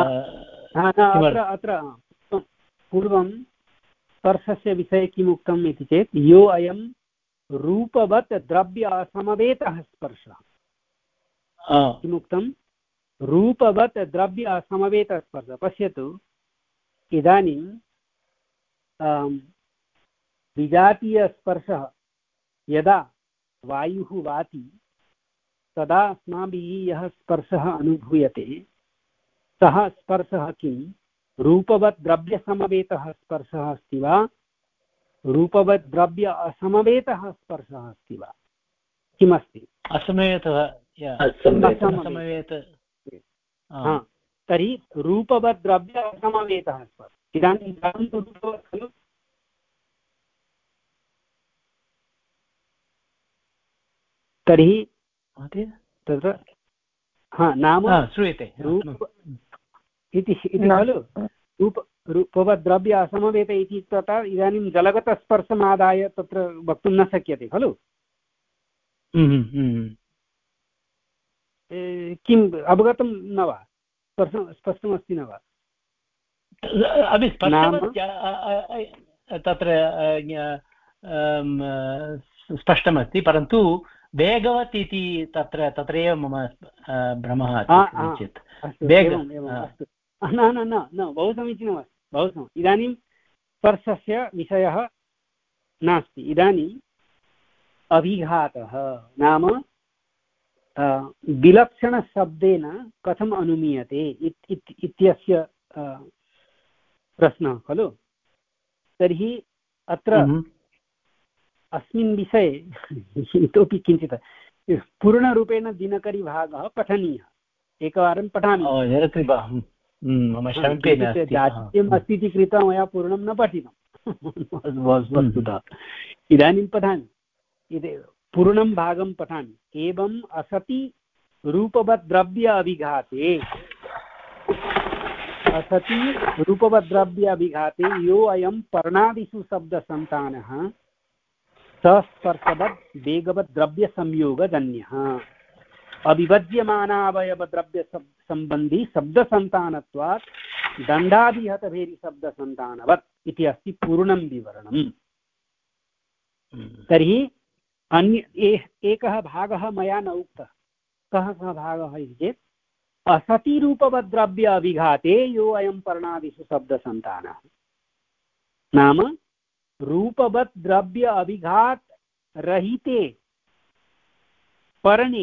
अत्र पूर्वं स्पर्शस्य विषये किम् उक्तम् इति चेत् यो अयं रूपवत् द्रव्य असमवेतः स्पर्शः। किमुक्तं? रूपवत् द्रव्य असमवेतः स्पर्शः। पश्यतु, इदानीं विजातीयस्पर्शः यदा वायुः वाति तदा अस्माभिः यः स्पर्शः अनुभूयते सः स्पर्शः किं रूपवत् द्रव्यसमवेतः स्पर्शः अस्ति वा, रूपवत् द्रव्य असमवेतः स्पर्शः अस्ति वा, किमस्ति? असमवेतः। तर्हि रूपवत् द्रव्य असमवेतः स्पर्शः। इदानीं जलं तु रूपवत् खलु, तर्हि तत्र हा नाम श्रूयते इति खलु, रूप रूपवत् द्रव्य असमवेत इति तथा इदानीं जलगतस्पर्शमादाय तत्र वक्तुं न शक्यते खलु। किम् अवगतं न वा? स्पर्शं स्पष्टमस्ति न वा? तत्र स्पष्टमस्ति, परन्तु वेगवत् इति तत्र तत्रैव मम भ्रमः किञ्चित्। न न न न बहु समीचीनमस्ति, बहु समीचीनम्। इदानीं स्पर्शस्य विषयः नास्ति, इदानीम् अभिघातः नाम विलक्षणशब्देन कथम् अनुमीयते इत्यस्य प्रश्नः खलु। तर्हि अत्र अस्मिन् विषये इतोपि किञ्चित् पूर्णरूपेण दिनकरीभागः पठनीयः, एकवारं पठामि। जात्यम् अस्ति इति कृत्वा मया पूर्णं न पठितं वस्तुतः। इदानीं पठामि, पूर्णं भागं पठामि। एवम् असति रूपवद्द्रव्य अभिघाते, असति रूपवद्द्रव्य अभिघाते यो अयं पर्णादिषु शब्दसन्तानः सस्पर्शवद् वेगवद्द्रव्यसंयोगजन्यः अविभज्यमानावयवद्रव्य सम्बन्धी शब्दसन्तानत्वात् दण्डादिहतभेरिशब्दसन्तानवत् इति अस्ति पूर्णं विवरणम्। तर्हि अन्य एकः भागः मया न उक्तः। कः सः भागः इति चेत् असतिरूपवद्द्रव्य अभिघाते यो अयं पर्णादिषु शब्दसन्तानः, नाम रूपवद्द्रव्य अभिघात रहिते पर्णे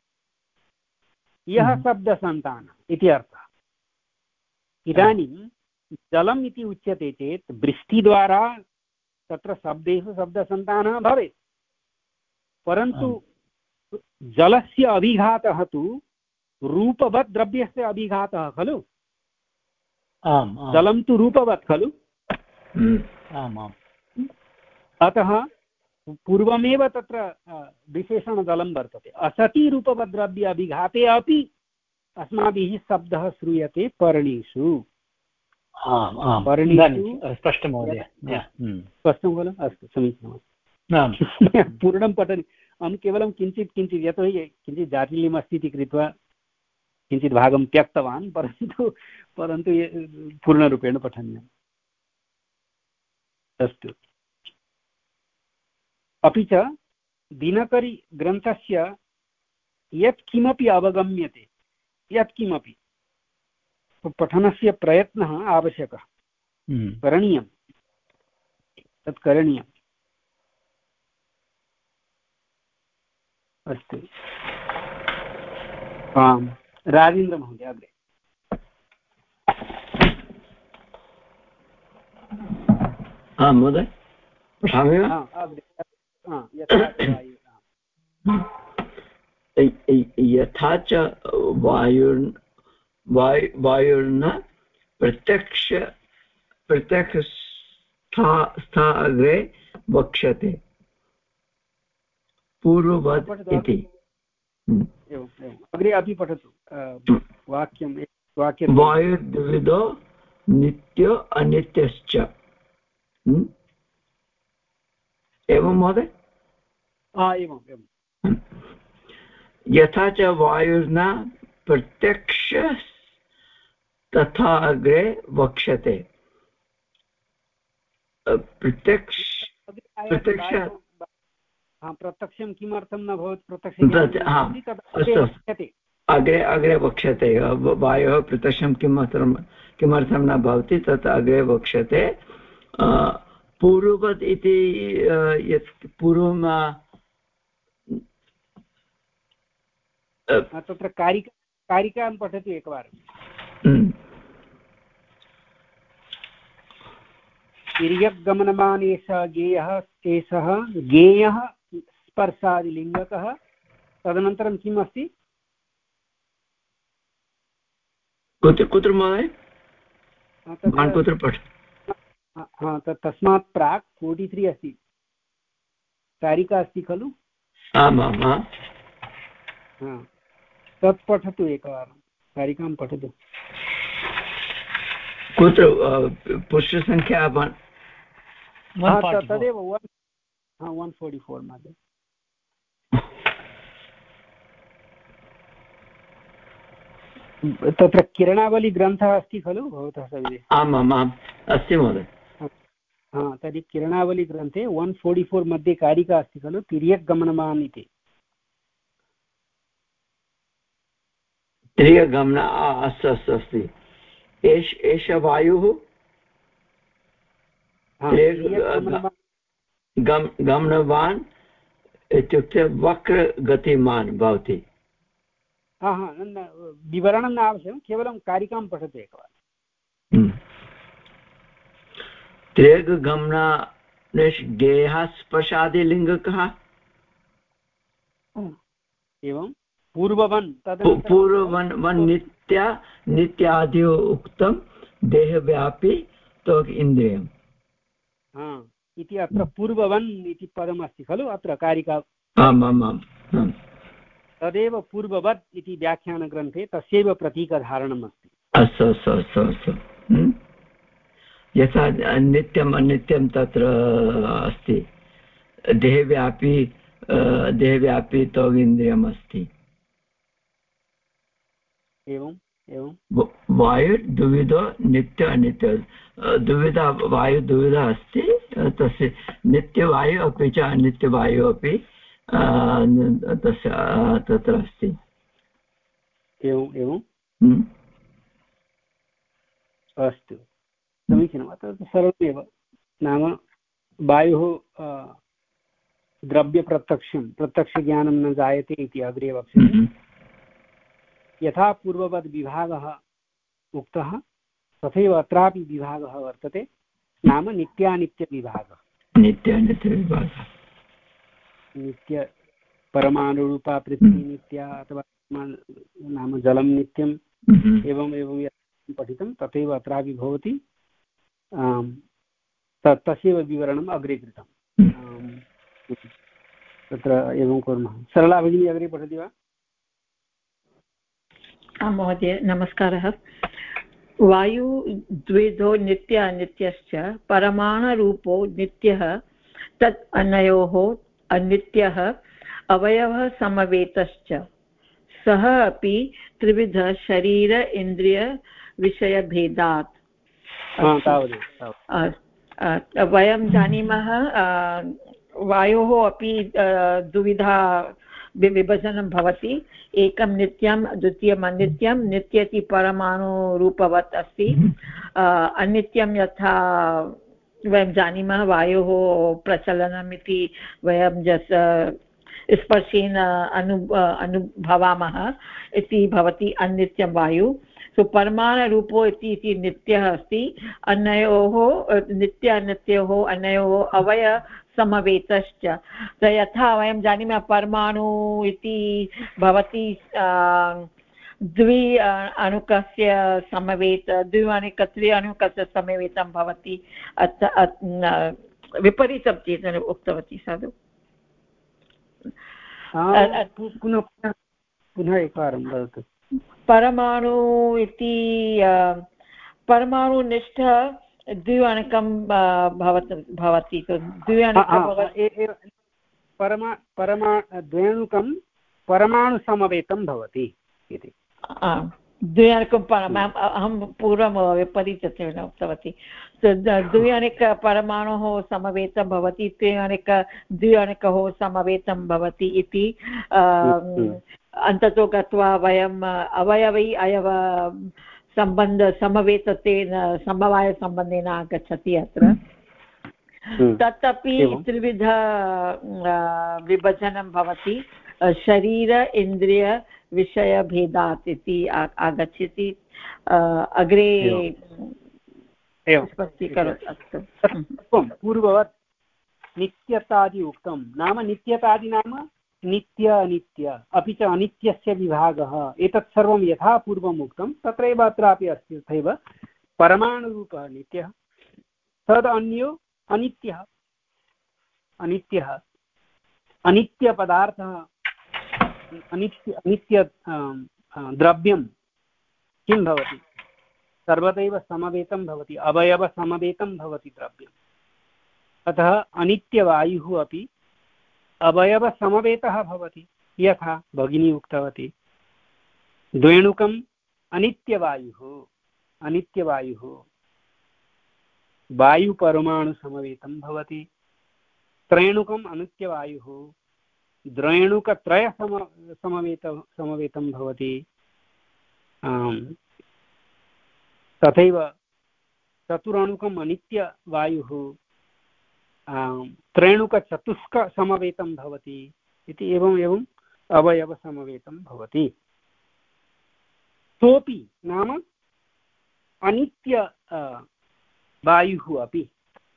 यः शब्दसन्तानः इति अर्थः। इदानीं जलम् इति उच्यते चेत् वृष्टिद्वारा तत्र शब्देषु शब्दसन्तानः भवेत्, परन्तु जलस्य अभिघातः तु रूपवत् द्रव्यस्य अभिघातः खलु। जलं तु रूपवत् खलु। अतः पूर्वमेव तत्र विशेषणजलं वर्तते। असति रूपवद्द्रव्य अभिघाते अपि अस्माभिः शब्दः श्रूयते पर्णेषु। पर्णेषु स्पष्टं महोदय, स्पष्टं खलु? अस्तु, समीचीनं। पूर्णं पठन् अहं केवलं किञ्चित् किञ्चित्, यतोहि किञ्चित् जाटिल्यमस्ति इति कृत्वा किञ्चित् भागं त्यक्तवान्, परन्तु परन्तु पूर्णरूपेण पठनीयम्। अस्तु। अपि च दिनकरी ग्रन्थस्य यत् किमपि अवगम्यते, यत् किमपि पठनस्य प्रयत्नः आवश्यकः, करणीयं, तत् करणीयम्। अस्तु। आम्, राजेन्द्रमहोदय अग्रे। आं महोदय, पठामि वा? यथा च वायुर् वायुर्न प्रत्यक्ष प्रत्यक्षस्था अग्रे वक्ष्यते पूर्ववत् इति। अग्रे अपि पठतु वाक्यं। वायुर्द्विविधो नित्यो अनित्यश्च। एवं महोदय? एवम् एवं। यथा च वायुर्न प्रत्यक्ष तथा अग्रे वक्ष्यते। प्रत्यक्ष प्रत्यक्ष प्रत्यक्षं किमर्थं न भवति? प्रत्यक्ष अग्रे अग्रे वक्ष्यते। वायोः प्रत्यक्षं किमर्थं किमर्थं न भवति तत् अग्रे वक्ष्यते। पूर्ववत् इति यत् पूर्वं तत्र कारिका कारिकां पठतु एकवारं। तिर्यक् एषः गेयः एषः गेयः स्पर्शादिलिङ्गकः। तदनन्तरं किम् अस्ति? कुत्र कुत्र महोदय? कुत्र पठ? तस्मात् प्राक् फोर्टि त्री अस्ति, कारिका अस्ति खलु? आमाम्। तत् पठतु एकवारं, कारिकां पठतु। कुत्र पृष्ठसङ्ख्या? तदेव वन् फोर्टि फोर् मध्ये। तत्र किरणावली-ग्रन्थः अस्ति खलु भवतः सविधे? आमाम् आम्, अस्ति महोदय। तर्हि किरणावली-ग्रन्थे वन् फोर्टि फोर् मध्ये कारिका अस्ति खलु, तिर्यक् गमनमान् इति। तिर्यगमन अस्तु अस्तु अस्ति। एष एष वायुः गमनवान् इत्युक्ते वक्रगतिमान् भवति। हा हा विवरणं न आवश्यकं, केवलं कारिकां पठतु एकवारं। दीर्घगमना गेहास्पर्शादिलिङ्गकः एवं पूर्ववन् पूर्ववन् वन् नित्या नित्यादि उक्तं देहव्यापी त्वग् इन्द्रियम् इति अत्र पूर्ववन् इति पदमस्ति खलु अत्र कारिका। आम् आम् आम् तदेव पूर्ववत् इति व्याख्यानग्रन्थे तस्यैव प्रतीकधारणम् अस्ति। अस्तु अस्तु अस्तु अस्तु यथा नित्यम् अनित्यं तत्र अस्ति देहव्यापी देहव्यापी त्वग् इन्द्रियम् अस्ति। एवं एवं वायु द्विविधो नित्य अनित्य द्विविधा वायु द्विविधा अस्ति तस्य नित्यवायु अपि च अनित्यवायु अपि तस्य तत्र अस्ति। एवम् एवं अस्तु समीचीनम्। अत्र सरलमेव, नाम वायुः द्रव्यप्रत्यक्षं प्रत्यक्षज्ञानं न जायते इति अग्रे वक्ष्यते। यथा पूर्ववद् विभागः उक्तः तथैव अत्रापि विभागः वर्तते, नाम नित्यानित्यविभागः। नित्यानित्यविभागः नित्य परमाणुरूपा पृथ्वी नित्या अथवा नाम जलं नित्यम् एवम् एवं यत् पठितं तथैव अत्रापि भवति। तस्यैव विवरणम् अग्रे कृतम्। तत्र एवं कुर्मः। सरला भगिनी अग्रे पठति वा? आं महोदय, नमस्कारः। वायु द्विधो नित्य अनित्यश्च परमाणुरूपो नित्यः तत् अनयोः अनित्यः अवयवः समवेतश्च सः अपि त्रिविध शरीर इन्द्रिय विषयभेदात्। वयं जानीमः वायोः अपि द्विविधा विभजनं भवति। एकं नित्यं, द्वितीयम् अनित्यं। नित्य इति परमाणुरूपवत् अस्ति। अनित्यं यथा वयं जानीमः वायोः प्रचलनम् इति वयं जस् स्पर्शेन अनु अनुभवामः इति भवति अनित्यं वायु। सो परमाणुरूपो इति नित्यः अस्ति। अनयोः नित्य अनित्योः अनयोः अवय समवेतश्च। यथा वयं जानीमः परमाणु इति भवति द्वि अणुकस्य समवेत द्विअणुक त्रि अणुकस्य समवेतं भवति। विपरीतं चेत् उक्तवती साधु। पुनः पुनः एकवारं वदतु। परमाणु इति परमाणुनिष्ठ द्विअणुकं भवति। परमा परमा द्व्यणुकं परमाणुसमवेतं भवति इति। द्व्यणुकं अहं पूर्वं विपरीतत्वेन उक्तवती। द्व्यणुक परमाणोः समवेतं भवति, त्र्यणुक द्व्यणुकः समवेतं भवति इति अन्ततो गत्वा वयम् अवयवै अयव सम्बन्ध समवेततेन समवायसम्बन्धेन आगच्छति अत्र। तदपि त्रिविध विभजनं भवति। शरीर इन्द्रिय विषयभेदात् इति आगच्छति। अग्रे स्पष्टीकरोतु। पूर्ववत् नित्यतादि उक्तं, नाम नित्यतादि नाम नित्य अनित्य अपि च अनित्यस्य विभागः। एतत् सर्वं यथा पूर्वम् उक्तं तत्रैव अत्रापि अस्ति तथैव। परमाणुरूपः नित्यः, तद् अन्यो अनित्यः। अनित्यः अनित्यपदार्थः अनित्य अनित्य द्रव्यं किं भवति? सर्वदैव समवेतं भवति, अवयवसमवेतं भवति द्रव्यम्। अतः अनित्यवायुः अपि अवयवसमवेतः भवति। यथा भगिनी उक्तवती, द्वेणुकम् अनित्यवायुः अनित्यवायुः वायुपरमाणुसमवेतं भवति। त्रेणुकम् अनित्यवायुः द्रेणुकत्रयसम समवेत समवेतं भवति। तथैव चतुरणुकम् अनित्यवायुः त्रेणुकचतुष्कसमवेतं भवति इति एवम् एवम् अवयवसमवेतं भवति। सोऽपि नाम अनित्य वायुः अपि।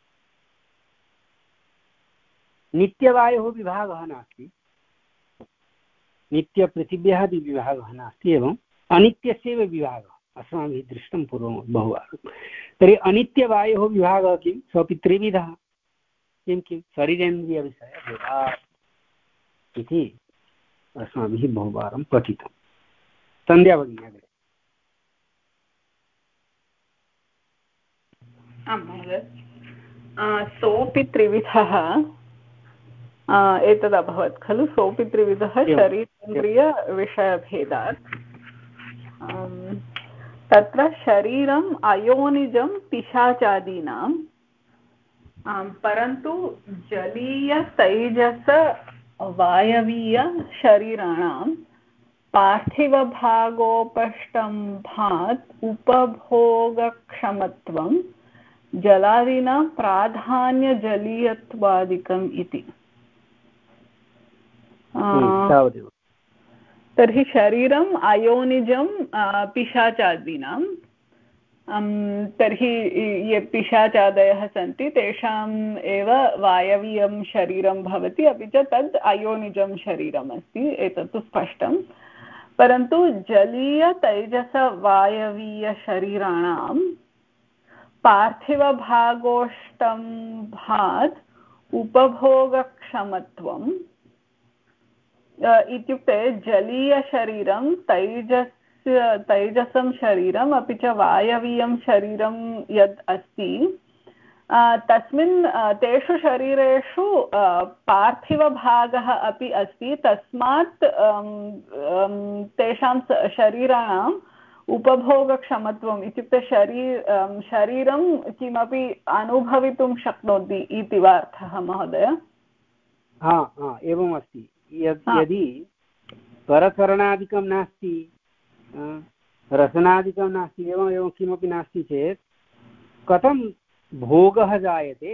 नित्यवायोः विभागः नास्ति, नित्यपृथिव्याः अपि विभागः नास्ति, एवम् अनित्यस्यैव विभागः अस्माभिः दृष्टं पूर्वं बहुवारं। तर्हि अनित्यवायोः विभागः किं? सोऽपि त्रिविधः। किं किं? शरीरेन्द्रियविषयभेदात् इति अस्माभिः बहुवारं पठितं। सन्ध्या भगिनी अग्रे। आं महोदय, सोऽपि त्रिविधः एतदभवत् खलु, सोऽपि त्रिविधः शरीरेन्द्रियविषयभेदात्। तत्र शरीरम् अयोनिजं पिशाचादीनां, परन्तु जलीयतैजस वायवीयशरीराणां पार्थिवभागोपष्टम्भात् उपभोगक्षमत्वं जलादिना प्राधान्यजलीयत्वादिकम् इति। तर्हि शरीरम् अयोनिजं पिशाचादीनां, तर्हि ये पिशाचादयः सन्ति तेषाम् एव वायवीयं शरीरं भवति, अपि च तद् अयोनिजं शरीरम् अस्ति, एतत्तु स्पष्टं। परन्तु जलीयतैजसवायवीयशरीराणां पार्थिवभागोष्टम्भात् उपभोगक्षमत्वं इत्युक्ते जलीयशरीरं तैजस्य तैजसं शरीरम् अपि च वायवीयं शरीरं यद् अस्ति तस्मिन् तेषु शरीरेषु पार्थिवभागः अपि अस्ति। तस्मात् तेषां शरीराणाम् उपभोगक्षमत्वम् इत्युक्ते शरीर शरीरं किमपि अनुभवितुं शक्नोति इति वा अर्थः महोदय? हा हा एवम् अस्ति। यदि करचरणादिकं नास्ति, रसनादिकं नास्ति, एवम् एवं किमपि नास्ति चेत् कथं भोगः जायते?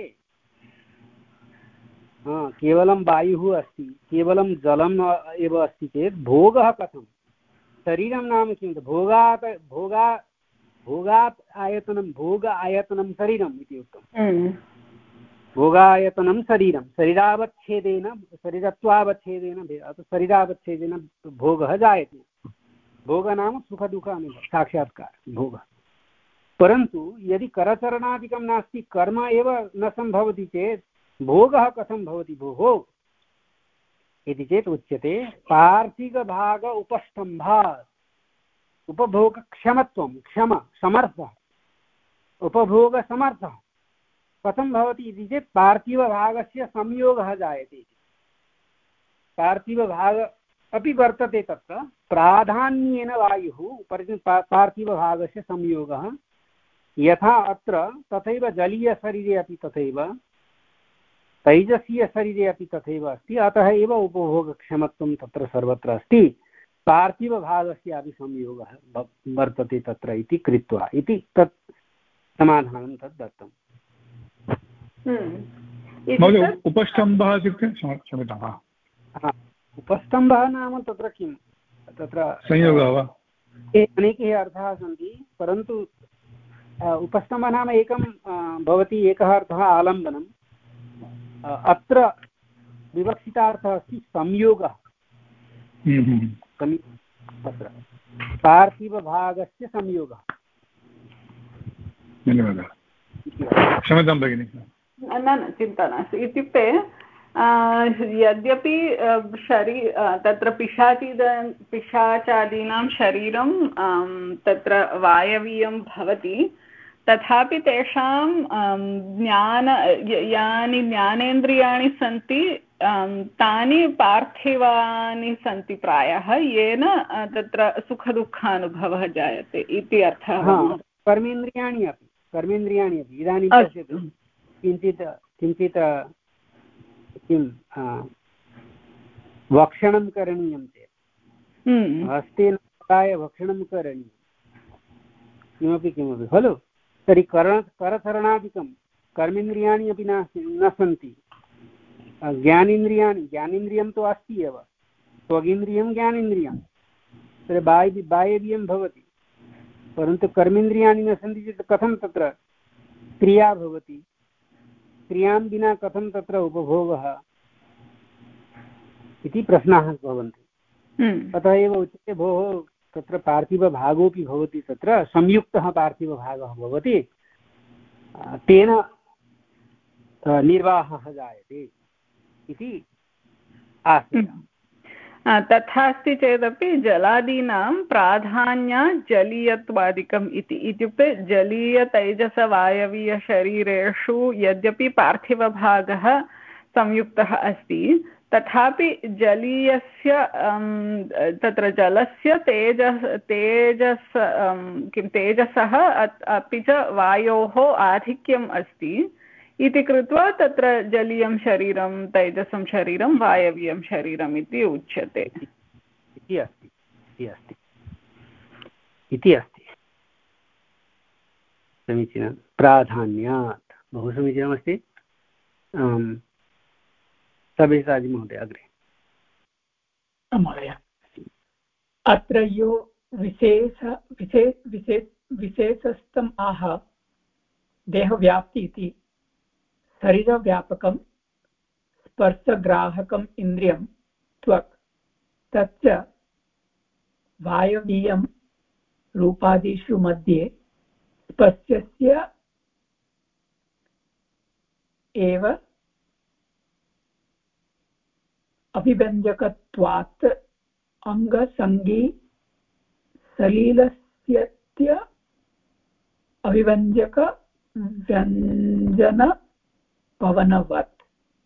केवलं वायुः अस्ति, केवलं जलम् एव अस्ति चेत् भोगः कथं? शरीरं नाम किं? भोगात् भोगा भोगात् आयतनं, भोग आयतनं शरीरम् इति उक्तम्। भोगायतनं शरीरं, शरीरावच्छेदेन शरीरत्वावच्छेदेन शरीरावच्छेदेन भोगः जायते। भोग नाम सुखदुःख अनुभव, साक्षात्कार भोगः। परन्तु यदि करचरणादिकं नास्ति, कर्म एव न सम्भवति चेत् भोगः कथं भवति भोः इति चेत् उच्यते पार्थिवभाग उपष्टम्भात् उपभोगक्षमत्वं, क्षम समर्थः, उपभोगसमर्थः कथं भवति इति चेत् पार्थिवभागस्य संयोगः जायते। पार्थिवभाग अपि वर्तते तत्र, प्राधान्येन वायुः पार्थिवभागस्य संयोगः, यथा अत्र तथैव जलीयशरीरे अपि तथैव, तैजसीयशरीरे अपि तथैव अस्ति। अतः एव उपभोगक्षमत्वं तत्र सर्वत्र अस्ति, पार्थिवभागस्यापि संयोगः वर्तते तत्र इति कृत्वा इति तत् समाधानं तद् दत्तम्। उपस्तम्भः इत्युक्ते क्षम्यतां, उपस्तम्भः नाम तत्र किं? तत्र संयोगः वा? अनेके अर्थाः सन्ति, परन्तु उपस्तम्भः नाम एकं भवति, एकः अर्थः आलम्बनम्। अत्र विवक्षितार्थः अस्ति संयोगः। तत्र पार्थिवभागस्य संयोगः। धन्यवादः, क्षम्यतां भगिनि। न न चिन्ता नास्ति। इत्युक्ते यद्यपि शरी तत्र पिशाचिद पिशाचादीनां शरीरं तत्र वायवीयं भवति, तथापि तेषां ज्ञान यानि ज्ञानेन्द्रियाणि सन्ति तानि पार्थिवानि सन्ति प्रायः, येन तत्र सुखदुःखानुभवः जायते इति अर्थः। कर्मेन्द्रियाणि अपि कर्मेन्द्रियाणि अपि इदानीं पश्यतु, किञ्चित् किञ्चित् किं भक्षणं करणीयं चेत् हस्तेन भक्षणं करणीयं, किमपि किमपि खलु। तर्हि कर करचरणादिकं कर्मेन्द्रियाणि अपि नास्ति, न सन्ति। ज्ञानेन्द्रियाणि, ज्ञानेन्द्रियं तु अस्ति एव, त्वगिन्द्रियं ज्ञानेन्द्रियं, तर्हि वाय् वायवीयं भवति। परन्तु कर्मेन्द्रियाणि न सन्ति चेत् कथं तत्र क्रिया भवति, क्रियां विना कथं तत्र उपभोगः इति प्रश्नाः भवन्ति। अतः एव उच्यते भोः तत्र पार्थिवभागोऽपि भवति, तत्र संयुक्तः पार्थिवभागः भवति, तेन निर्वाहः जायते इति आशयः। तथास्ति चेदपि जलादीनां प्राधान्यात् जलीयत्वादिकम् इति, इत्युक्ते जलीयतैजसवायवीयशरीरेषु यद्यपि पार्थिवभागः संयुक्तः अस्ति तथापि जलीयस्य तत्र जलस्य तेजस् तेजस् किं तेजसः अपि च वायोः आधिक्यम् अस्ति इति कृत्वा तत्र जलीयं शरीरं तैजसं शरीरं वायवीयं शरीरम् इति उच्यते इति अस्ति इति अस्ति इति अस्ति समीचीनं। प्राधान्यात् बहु समीचीनमस्ति। सब्यसाची महोदय अग्रे। महोदय अत्र यो विशेष विशेष विशेष विशेषस्थम् आह देहव्याप्ति इति शरीरव्यापकं स्पर्शग्राहकम् इन्द्रियं त्वक् तच्च वायवीयं रूपादिषु मध्ये स्पर्शस्य एव अभिव्यञ्जकत्वात् अङ्गसङ्गी सलीलस्य अभिव्यञ्जक व्यञ्जन पवनवत्।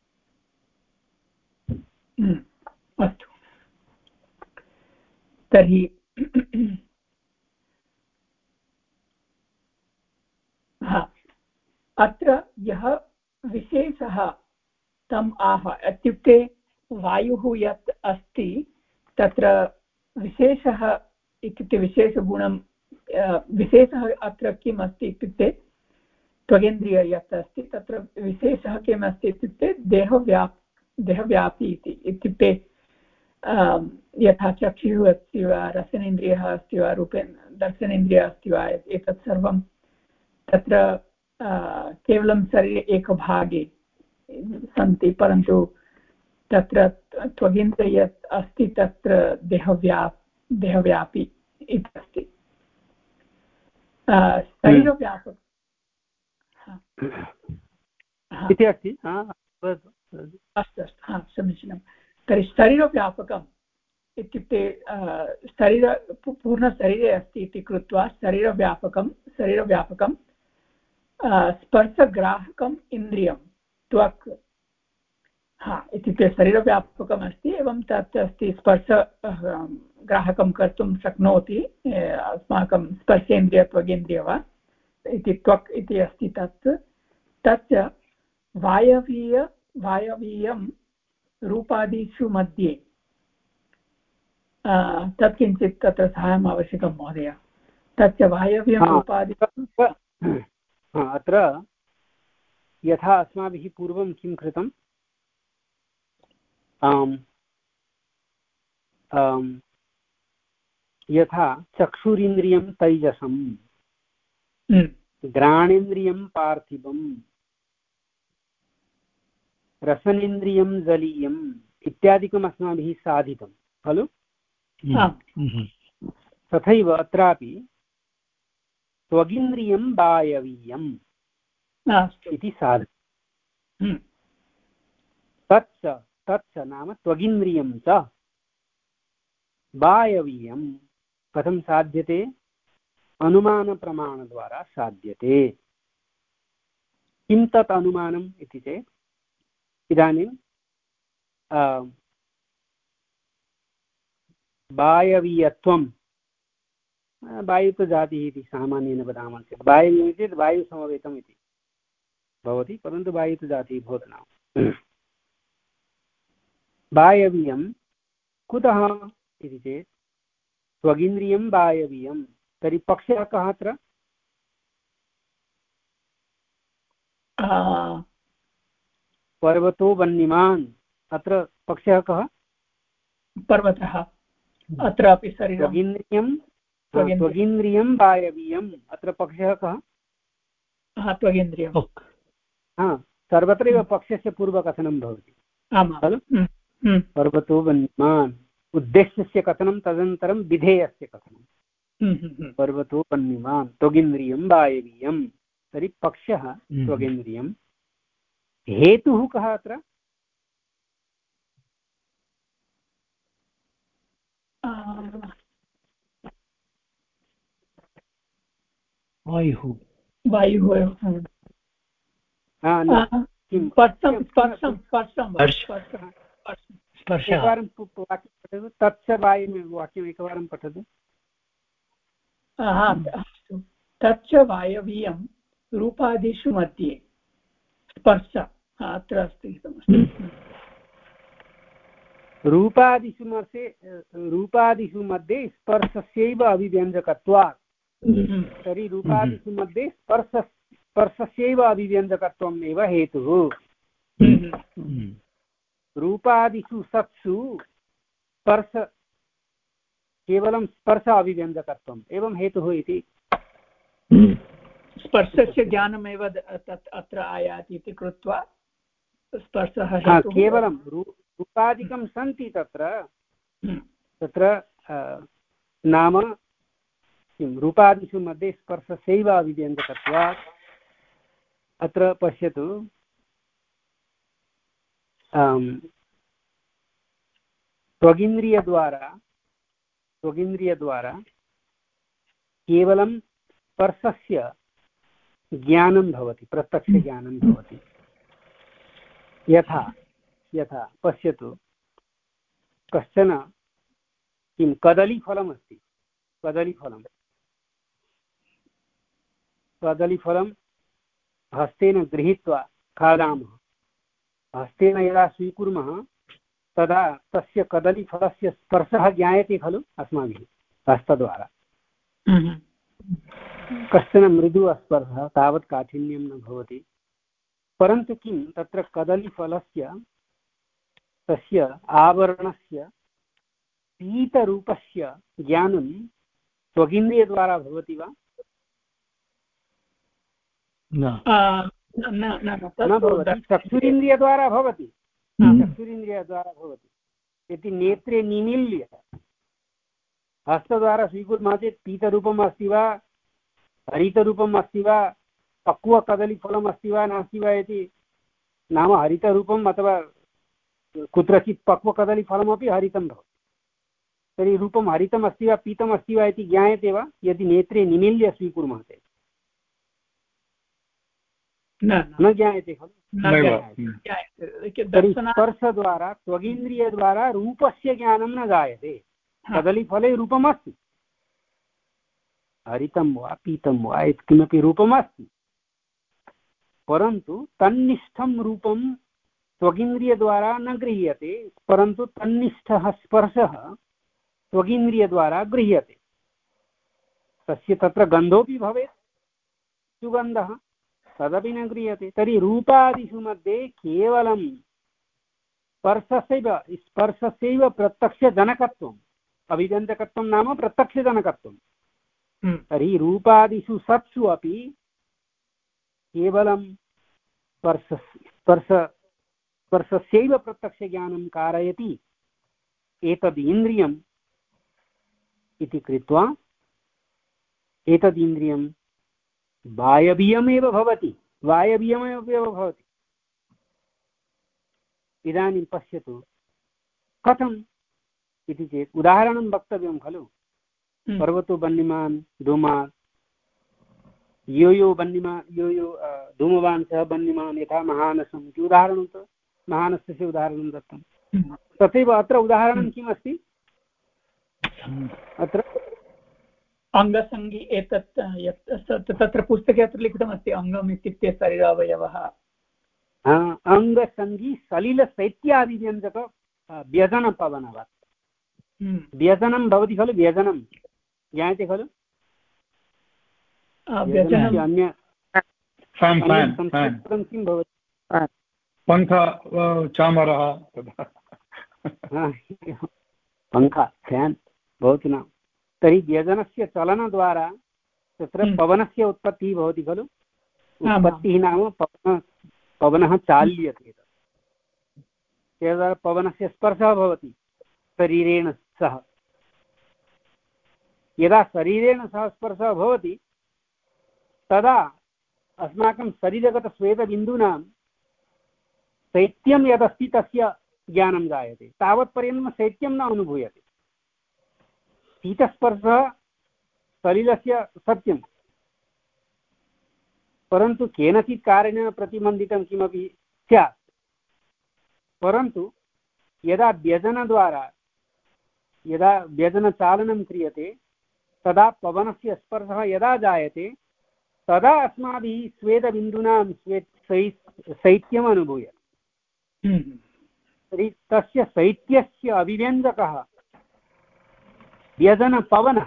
अस्तु तर्हि अत्र यः विशेषः तम् आह इत्युक्ते वायुः यत् अस्ति तत्र विशेषः इत्युक्ते विशेषगुणं विशेषः अत्र किम् अस्ति इत्युक्ते त्वगेन्द्रिय यत् अस्ति तत्र विशेषः किम् अस्ति इत्युक्ते देहव्याप् देहव्यापी इति इत्युक्ते यथा चक्षुः अस्ति वा रसनेन्द्रियः अस्ति वा रूपेण दर्शनेन्द्रियः अस्ति वा एतत् सर्वं तत्र केवलं शरीरे एकभागे सन्ति, परन्तु तत्र त्वगेन्द्रिय यत् अस्ति तत्र देहव्याप् देहव्यापी इति अस्ति शरीरव्यापक इति अस्ति। अस्तु अस्तु हा समीचीनं। तर्हि शरीरव्यापकम् इत्युक्ते शरीर पूर्णशरीरे अस्ति इति कृत्वा शरीरव्यापकं शरीरव्यापकं स्पर्शग्राहकम् इन्द्रियं त्वक् हा इत्युक्ते शरीरव्यापकम् अस्ति एवं तत् अस्ति स्पर्श ग्राहकं कर्तुं शक्नोति अस्माकं स्पर्शेन्द्रिय त्वगेन्द्रिय वा इति त्वक् इति अस्ति तत् तच्च वायवीय वायवीयं रूपादिषु मध्ये तत् किञ्चित् तत्र साहाय्यम् आवश्यकं महोदय। तच्च वायव्यं रूपादि अत्र यथा अस्माभिः पूर्वं किं कृतम् आम् आम् यथा चक्षुरिन्द्रियं तैजसं घ्राणेन्द्रियं पार्थिवम् रसनेन्द्रियं जलीयम् इत्यादिकम् अस्माभिः साधितं खलु। तथैव अत्रापि त्वगिन्द्रियं वायवीयम् इति साधनं। तच्च तच्च नाम त्वगिन्द्रियं च वायवीयं कथं साध्यते, अनुमानप्रमाणद्वारा साध्यते। किं तत् अनुमानम् इति चेत् इदानीं वायवीयत्वं वायुत्वजातिः इति सामान्येन वदामः चेत् वायवीयं चेत् वायुसमवेतम् इति भवति, परन्तु वायुत्वजातिः भवति नाम। वायवीयं कुतः इति चेत् त्वगिन्द्रियं वायवीयं, तर्हि पक्षः कः अत्र? पर्वतो वह्निमान्, अत्र पक्षः कः? पर्वतः। अत्रापि शरीरं त्वगिन्द्रियं त्वगिन्द्रियं वायवीयम् अत्र पक्षः कः त्वगिन्द्रियं हा सर्वत्रैव पक्षस्य पूर्वकथनं भवति खलु पर्वतो वह्निमान् उद्देश्यस्य कथनं तदनन्तरं विधेयस्य कथनं पर्वतो वह्निमान् त्वगिन्द्रियं वायवीयं तर्हि पक्षः त्वगिन्द्रियं हेतुः कः अत्र वायुः वायुः एकवारं वाक्यं पठतु तच्च वायुः वाक्यम् एकवारं पठतु तच्च वायवीयं रूपादिषु मध्ये स्पर्श अत्र अस्ति रूपादिषु मध्ये रूपादिषु मध्ये स्पर्शस्यैव अभिव्यञ्जकत्वात् तर्हि रूपादिषु मध्ये स्पर्श स्पर्शस्यैव अभिव्यञ्जकत्वम् एव हेतुः रूपादिषु सत्सु स्पर्श केवलं स्पर्श अभिव्यञ्जकत्वम् एवं हेतुः इति स्पर्शस्य ज्ञानमेव तत् अत्र आयाति इति कृत्वा स्पर्शः केवलं रूपादिकं सन्ति तत्र तत्र नाम किं रूपादिषु मध्ये स्पर्शस्यैव अभिव्यञ्जकत्वात् अत्र पश्यतु त्वगिन्द्रियद्वारा त्वगिन्द्रियद्वारा केवलं स्पर्शस्य ज्ञानं भवति प्रत्यक्षज्ञानं भवति यथा यथा पश्यतु कश्चन किं कदलीफलमस्ति कदलीफलं कदलीफलं हस्तेन गृहीत्वा खादामः हस्तेन यदा स्वीकुर्मः तदा तस्य कदलीफलस्य स्पर्शः ज्ञायते खलु अस्माभिः हस्तद्वारा कश्चन मृदु स्पर्शः तावत् काठिन्यं न भवति परन्तु किं तत्र कदलीफलस्य तस्य आवरणस्य पीतरूपस्य ज्ञानं त्वगिन्द्रियद्वारा भवति वा न भवति चक्षुरिन्द्रियद्वारा भवति चक्षुरिन्द्रियद्वारा भवति यदि नेत्रे निमील्य हस्तद्वारा स्वीकुर्मः चेत् पीतरूपम् अस्ति वा हरितरूपम् अस्ति वा पक्वकदलीफलम् अस्ति वा नास्ति वा इति नाम हरितरूपम् अथवा कुत्रचित् पक्वकदलीफलमपि हरितं भवति तर्हि रूपं हरितम् अस्ति वा पीतम् अस्ति वा इति ज्ञायते वा यदि नेत्रे निमील्य स्वीकुर्मः चेत् न ज्ञायते खलु तर्हि स्पर्शद्वारा त्वगिन्द्रियद्वारा रूपस्य ज्ञानं न जायते कदलीफले रूपमस्ति हरितं वा पीतं वा यत् किमपि रूपमस्ति परन्तु तन्निष्ठं रूपं त्वगिन्द्रियद्वारा न गृह्यते परन्तु तन्निष्ठः स्पर्शः त्वगिन्द्रियद्वारा गृह्यते तस्य तत्र गन्धोऽपि भवेत् सुगन्धः तदपि न गृह्यते तर्हि रूपादिषु मध्ये केवलं स्पर्शस्यैव स्पर्शस्यैव प्रत्यक्षजनकत्वम् अभिव्यञ्जकत्वं नाम प्रत्यक्षजनकत्वं तर्हि रूपादिषु सत्सु अपि केवलं स्पर्श स्पर्श स्पर्शस्यैव प्रत्यक्षज्ञानं कारयति एतद् इन्द्रियम् इति कृत्वा एतदिन्द्रियं वायवीयमेव भवति वायवीयमेव भवति इदानीं पश्यतु कथम् इति चेत् उदाहरणं वक्तव्यं खलु पर्वतो वह्निमान् धूमात् यो यो वह्निमान् यो यो धूमवान् सः वह्निमान् यथा महानसम् इति उदाहरणं तु महानसस्य उदाहरणं दत्तं तथैव अत्र उदाहरणं किम् अस्ति अत्र अङ्गसङ्गी एतत् यत् तत्र पुस्तके अत्र लिखितमस्ति अङ्गम् इत्युक्ते शरीरावयवः अङ्गसङ्गी सलिलशैत्यादिव्यञ्जक व्यजनपवनवत् व्यजनं भवति खलु व्यजनं ज्ञायते खलु अन्य संस्कृतं किं भवति पङ्ख चामरः पङ्खा फेन् भवतु न तर्हि व्यजनस्य चलनद्वारा तत्र पवनस्य उत्पत्तिः भवति खलु। उत्पत्तिः नाम पवन पवनः चाल्यते, तद्वारा पवनस्य स्पर्शः भवति शरीरेण सह। यदा शरीरेण सह स्पर्शः भवति तदा अस्माकं शरीरगतस्वेदबिन्दूनां शैत्यं यदस्ति तस्य ज्ञानं जायते। तावत्पर्यन्तं शैत्यं न अनुभूयते। शीतस्पर्शः शरीरस्य सत्यं, परन्तु केनचित् कारणेन प्रतिबन्धितं किमपि स्यात्। परन्तु यदा व्यजनद्वारा यदा व्यजनचालनं क्रियते तदा पवनस्य स्पर्शः यदा जायते तदा अस्माभिः स्वेदबिन्दूनां स्वे शैत्यम् अनुभूयते। तर्हि तस्य शैत्यस्य अभिव्यञ्जकः व्यजनपवनः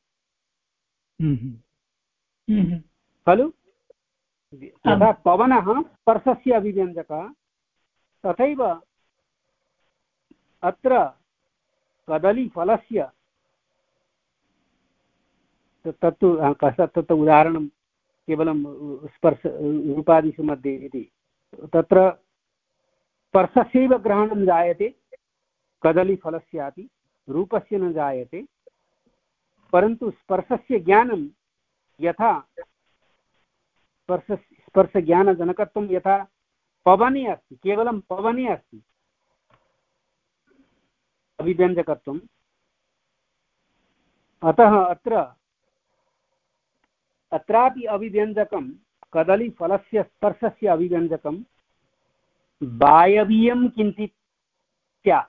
खलु। यथा पवनः स्पर्शस्य अभिव्यञ्जकः तथैव अत्र कदलीफलस्य तत्तु तत् उदाहरणं केवलं स्पर्श रूपादिषु मध्ये इति। तत्र स्पर्शस्यैव ग्रहणं जायते, कदलीफलस्यापि रूपस्य न जायते। परन्तु स्पर्शस्य ज्ञानं यथा स्पर्श स्पर्शज्ञानजनकत्वं यथा पवने अस्ति, केवलं पवने अस्ति अभिव्यञ्जकत्वम्, अतः अत्र अत्रापि अभिव्यञ्जकं कदलीफलस्य स्पर्शस्य अभिव्यञ्जकं वायवीयं किञ्चित् स्यात्।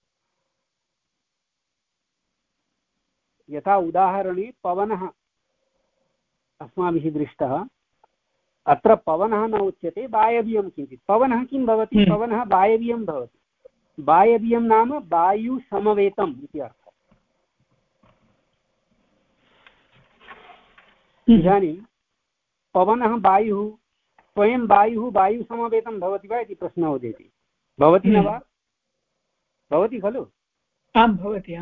यथा उदाहरणे पवनः अस्माभिः दृष्टः, अत्र पवनः न उच्यते, वायवीयं किञ्चित्। पवनः किं भवति? पवनः वायवीयं भवति। वायवीयं नाम वायुसमवेतम् इति अर्थः। इदानीं पवनः वायुः स्वयं वायुः वायुसमवेतं भवति वा इति प्रश्नः उदेति। भवति न वा? भवति खलु? आं भवति।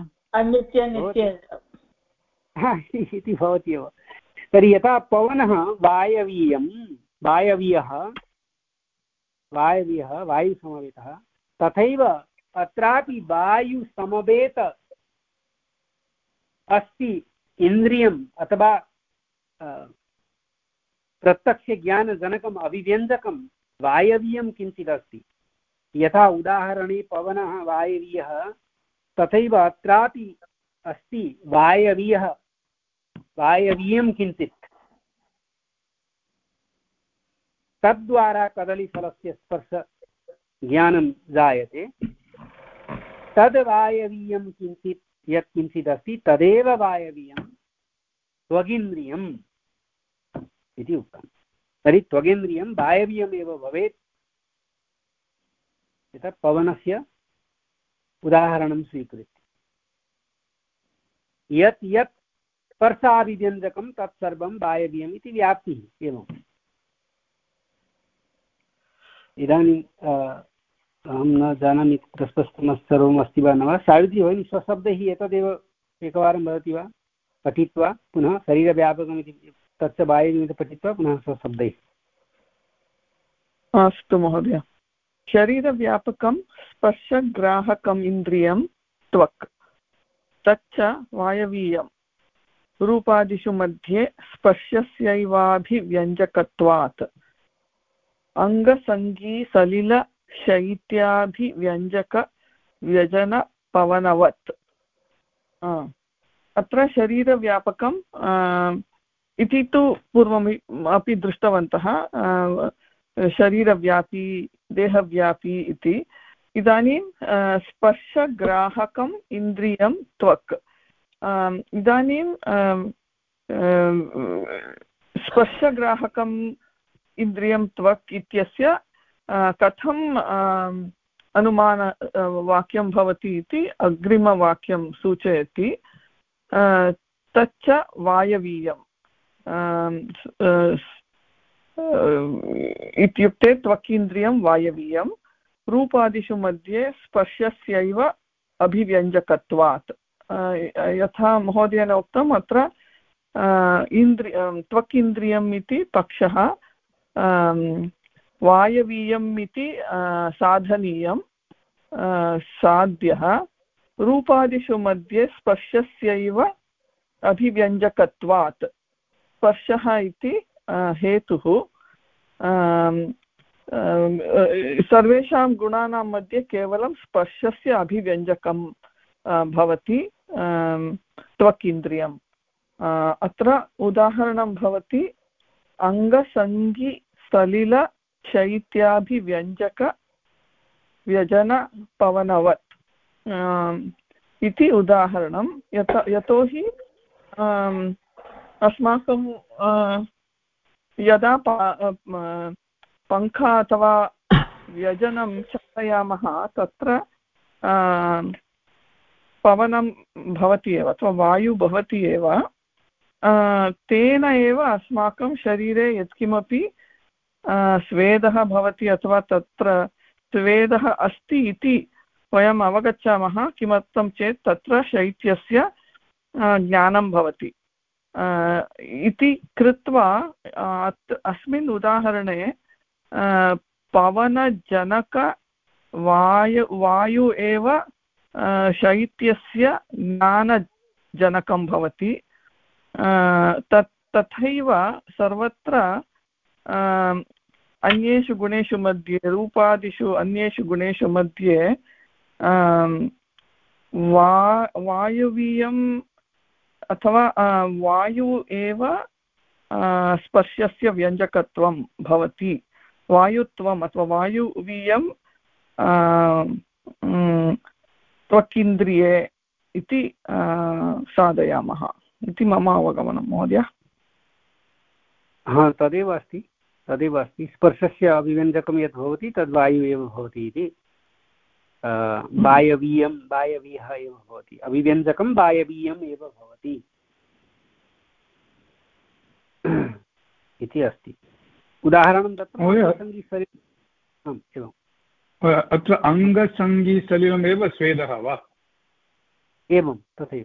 इति भवति एव। तर्हि यथा पवनः वायवीयं वायवीयः वायवीयः वायुसमवेतः, तथैव अत्रापि वायुसमवेत अस्ति इन्द्रियम् अथवा प्रत्यक्षज्ञानजनकम् अभिव्यञ्जकं वायवीयं किञ्चिदस्ति। यथा उदाहरणे पवनः वायवीयः तथैव अत्रापि अस्ति वायवीयः वायवीयं किञ्चित्। तद्वारा कदलीफलस्य स्पर्श ज्ञानं जायते। तद् वायवीयं किञ्चित् यत् किञ्चित् अस्ति तदेव वायवीयं त्वगिन्द्रियम् इति उक्तम्। तर्हि त्वगिन्द्रियं वायवीयमेव भवेत्। यथा पवनस्य उदाहरणं स्वीकृत्य यत् यत् स्पर्शाभिव्यञ्जकं तत्सर्वं वायवीयम् इति व्याप्तिः एवम्। इदानीं अहं न जानामि प्रस्पष्टं सर्वम् अस्ति वा न वा। सावित्री भगिनी स्वशब्दैः एतदेव एकवारं वदति वा? पठित्वा पुनः शरीरव्यापकमिति तच्च वायवीयमिति पठित्वा पुनः स्वशब्दैः। अस्तु महोदय। शरीरव्यापकं स्पर्शग्राहकम् इन्द्रियं त्वक्, तच्च वायवीयं रूपादिषु मध्ये स्पर्शस्यैवाभिव्यञ्जकत्वात् अङ्गसङ्गीसलिलशैत्याभिव्यञ्जकव्यजनपवनवत्। अत्र शरीरव्यापकं इति तु पूर्वम् अपि दृष्टवन्तः, शरीरव्यापी देहव्यापी इति। इदानीं स्पर्शग्राहकम् इन्द्रियं त्वक्। इदानीं स्पर्शग्राहकम् इन्द्रियं त्वक् इत्यस्य कथम् अनुमानवाक्यं भवति इति अग्रिमवाक्यं सूचयति। तच्च वायवीयं इत्युक्ते त्वकीन्द्रियं वायवीयं रूपादिषु मध्ये स्पर्शस्यैव अभिव्यञ्जकत्वात्। यथा महोदयेन उक्तम् अत्र इन्द्रि त्वक् इन्द्रियम् इति पक्षः, वायवीयम् इति साधनीयं साध्यः, रूपादिषु मध्ये स्पर्शस्यैव अभिव्यञ्जकत्वात्, स्पर्शः इति हेतुः सर्वेषां गुणानां मध्ये केवलं स्पर्शस्य अभिव्यञ्जकं भवति त्वक् इन्द्रियम्। अत्र उदाहरणं भवति अङ्गसङ्गि सलिल शैत्याभिव्यञ्जक व्यजनपवनवत् इति उदाहरणं। यत यतोहि अस्माकं यदा पङ्खा अथवा व्यजनं चालयामः तत्र पवनं भवति एव अथवा वायुः भवति एव, तेन एव अस्माकं शरीरे यत्किमपि स्वेदः भवति अथवा तत्र स्वेदः अस्ति इति वयम् अवगच्छामः। किमर्थं चेत् तत्र शैत्यस्य ज्ञानं भवति इति कृत्वा अस्मिन् उदाहरणे पवनजनकवायु वायु एव शैत्यस्य ज्ञानजनकं भवति। तत् तथैव सर्वत्र अन्येषु गुणेषु मध्ये, रूपादिषु अन्येषु गुणेषु मध्ये वा वायुवीयम् अथवा वायु एव स्पर्शस्य व्यञ्जकत्वं भवति। वायुत्वम् अथवा वायुवीयं त्वक्इन्द्रिये इति साधयामः इति मम अवगमनं महोदय। हा, तदेव अस्ति तदेव अस्ति स्पर्शस्य अभिव्यञ्जकं यत् भवति तद् वायुः एव भवति इति। वायवीयं वायवीयः एव भवति, अभिव्यञ्जकं वायवीयम् एव भवति इति अस्ति। उदाहरणं तत्र अत्र अङ्गसङ्गीसलिलमेव स्वेदः वा? एवं तथैव।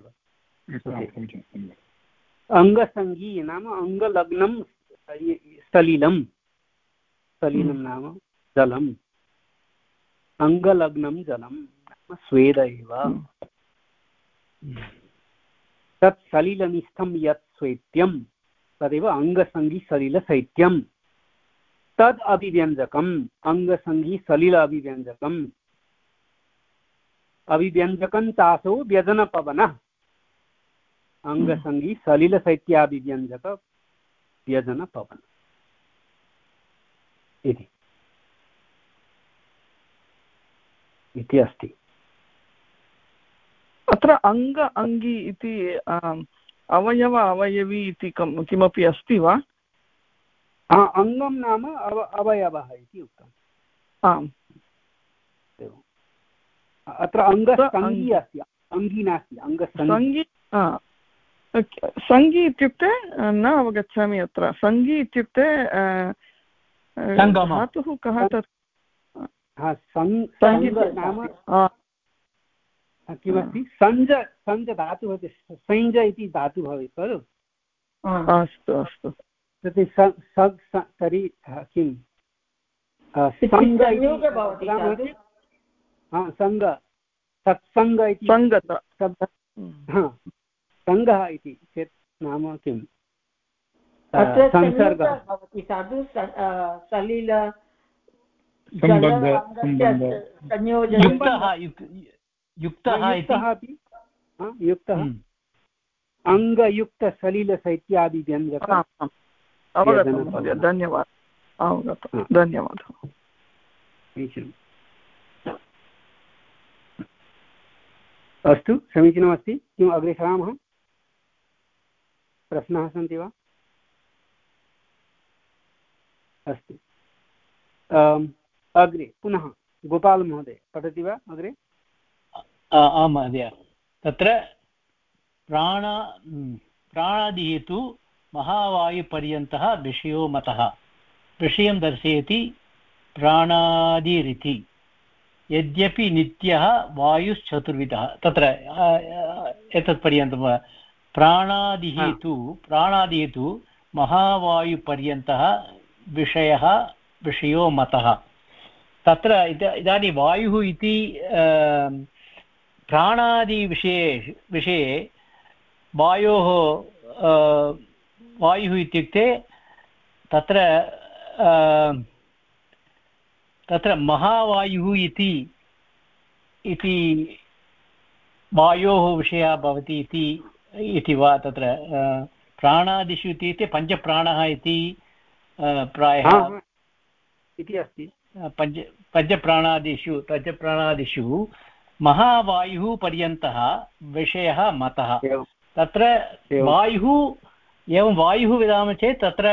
अङ्गसङ्गी नाम अङ्गलग्नं सलिलं, सलिलं नाम जलम्, अङ्गलग्नं जलं नाम स्वेद एव। तत् सलिलनिस्थं यत् शैत्यं तदेव अङ्गसङ्गीसलिलशैत्यं, तद् अभिव्यञ्जकम् अङ्गसङ्गीसलिल अभिव्यञ्जकम्। अभिव्यञ्जकं चासौ व्यजनपवनः, अङ्गसङ्गीसलिलशैत्याभिव्यञ्जक व्यजनपवन इति इति अस्ति। अत्र अङ्ग अङ्गी इति अवयव अवयवी इति किमपि अस्ति वा? अङ्गं नाम अव अवयवः इति उक्तम्। आम्, अत्र अङ्गसङ्गी अस्ति, अङ्गी नास्ति, अङ्गसङ्गी। सङ्गी इत्युक्ते न अवगच्छामि। अत्र सङ्गी इत्युक्ते धातुः कः? तत् नाम किमस्ति? सञ्ज सञ्ज धातुः भवति, सञ्ज इति धातुः भवेत् खलु? अस्तु अस्तु। तर्हि तर्हि किं सङ्ग सत्सङ्ग इति सङ्गः इति चेत् नाम किं संसर्गः भवति साधु सलिल युक्तः अपि युक्तः अङ्गयुक्तसलिलशैत्यादिव्यञ्जकम्। अवगतं महोदय, धन्यवादः। अवगतं, धन्यवादः। अस्तु, समीचीनमस्ति। किम् अग्रे सरामः? प्रश्नाः सन्ति वा? अस्तु, अग्रे पुनः गोपालमहोदय पठति वा अग्रे? आम् महोदय। तत्र प्राण प्राणादिः तु महावायुपर्यन्तः विषयो मतः, विषयं दर्शयति प्राणादिरिति। यद्यपि नित्यः वायुश्चतुर्विधः, तत्र एतत् पर्यन्तं प्राणादिः तु प्राणादिः तु महावायुपर्यन्तः विषयः विषयो मतः तत्र इदानीं वायुः इति प्राणादिविषये विषये वायोः वायुः इत्युक्ते तत्र तत्र महावायुः इति इति वायोः विषयः भवति इति इति वा तत्र प्राणादिषु इत्युक्ते पञ्चप्राणः इति प्रायः इति अस्ति पञ्च पञ्चप्राणादिषु पञ्चप्राणादिषु महावायुः पर्यन्तः विषयः मतः तत्र वायुः एवं वायुः वदामः चेत् तत्र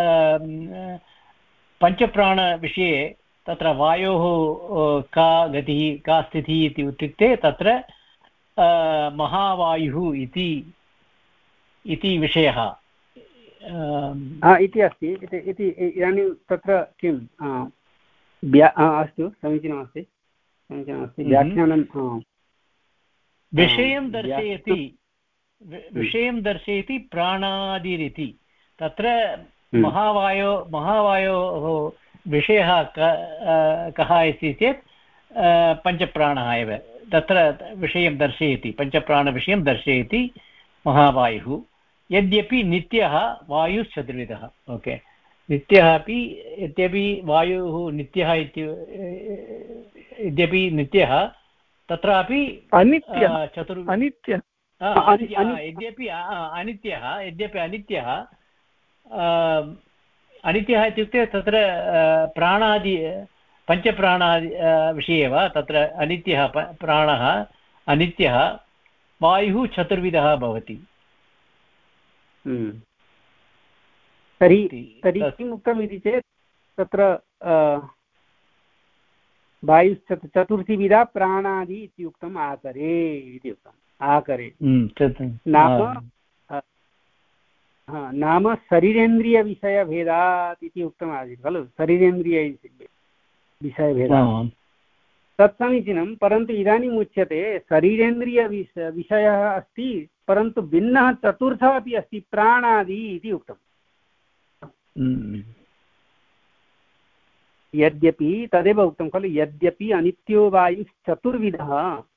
पञ्चप्राणविषये तत्र वायोः का गतिः का स्थितिः इति इत्युक्ते तत्र महावायुः इति इति विषयः इति अस्ति इति इदानीं तत्र किं अस्तु समीचीनमस्ति समीचीनमस्ति व्याख्यानं विषयं दर्शयति विषयं दर्शयति प्राणादिरिति तत्र महावायो महावायोः विषयः कः इति चेत् पञ्चप्राणः एव तत्र विषयं दर्शयति पञ्चप्राणविषयं दर्शयति महावायुः यद्यपि नित्यः वायुश्चतुर्विधः ओके नित्यः अपि यद्यपि वायुः नित्यः इति यद्यपि नित्यः तत्रापि अनित्यः चतुर् अनित्यः यद्यपि अनित्यः यद्यपि अनित्यः अनित्यः इत्युक्ते तत्र प्राणादि पञ्चप्राणादि विषये वा तत्र अनित्यः प्राणः अनित्यः वायुः चतुर्विधः भवति तर्हि तर्हि किम् उक्तम् इति चेत् तत्र वायुश्च चतुर्थीविधा प्राणादि इति उक्तम् आकरे इति उक्तम् आकरे नाम नाम शरीरेन्द्रियविषयभेदात् इति उक्तम् आसीत् खलु शरीरेन्द्रिय विषयभेदात् तत् समीचीनं परन्तु इदानीम् उच्यते शरीरेन्द्रियविष विषयः अस्ति परन्तु भिन्नः चतुर्थः अपि अस्ति प्राणादि इति उक्तम् यद्यपि तदेव उक्तं खलु यद्यपि अनित्यो वायुश्चतुर्विधः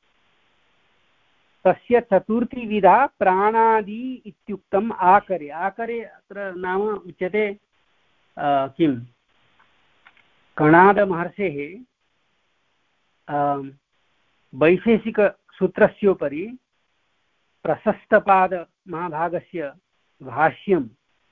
तस्य चतुर्थीविधा प्राणादि इत्युक्तम् आकरे आकरे अत्र नाम उच्यते किं कणादमहर्षेः वैशेषिकसूत्रस्योपरि प्रशस्तपादमहाभागस्य भाष्यं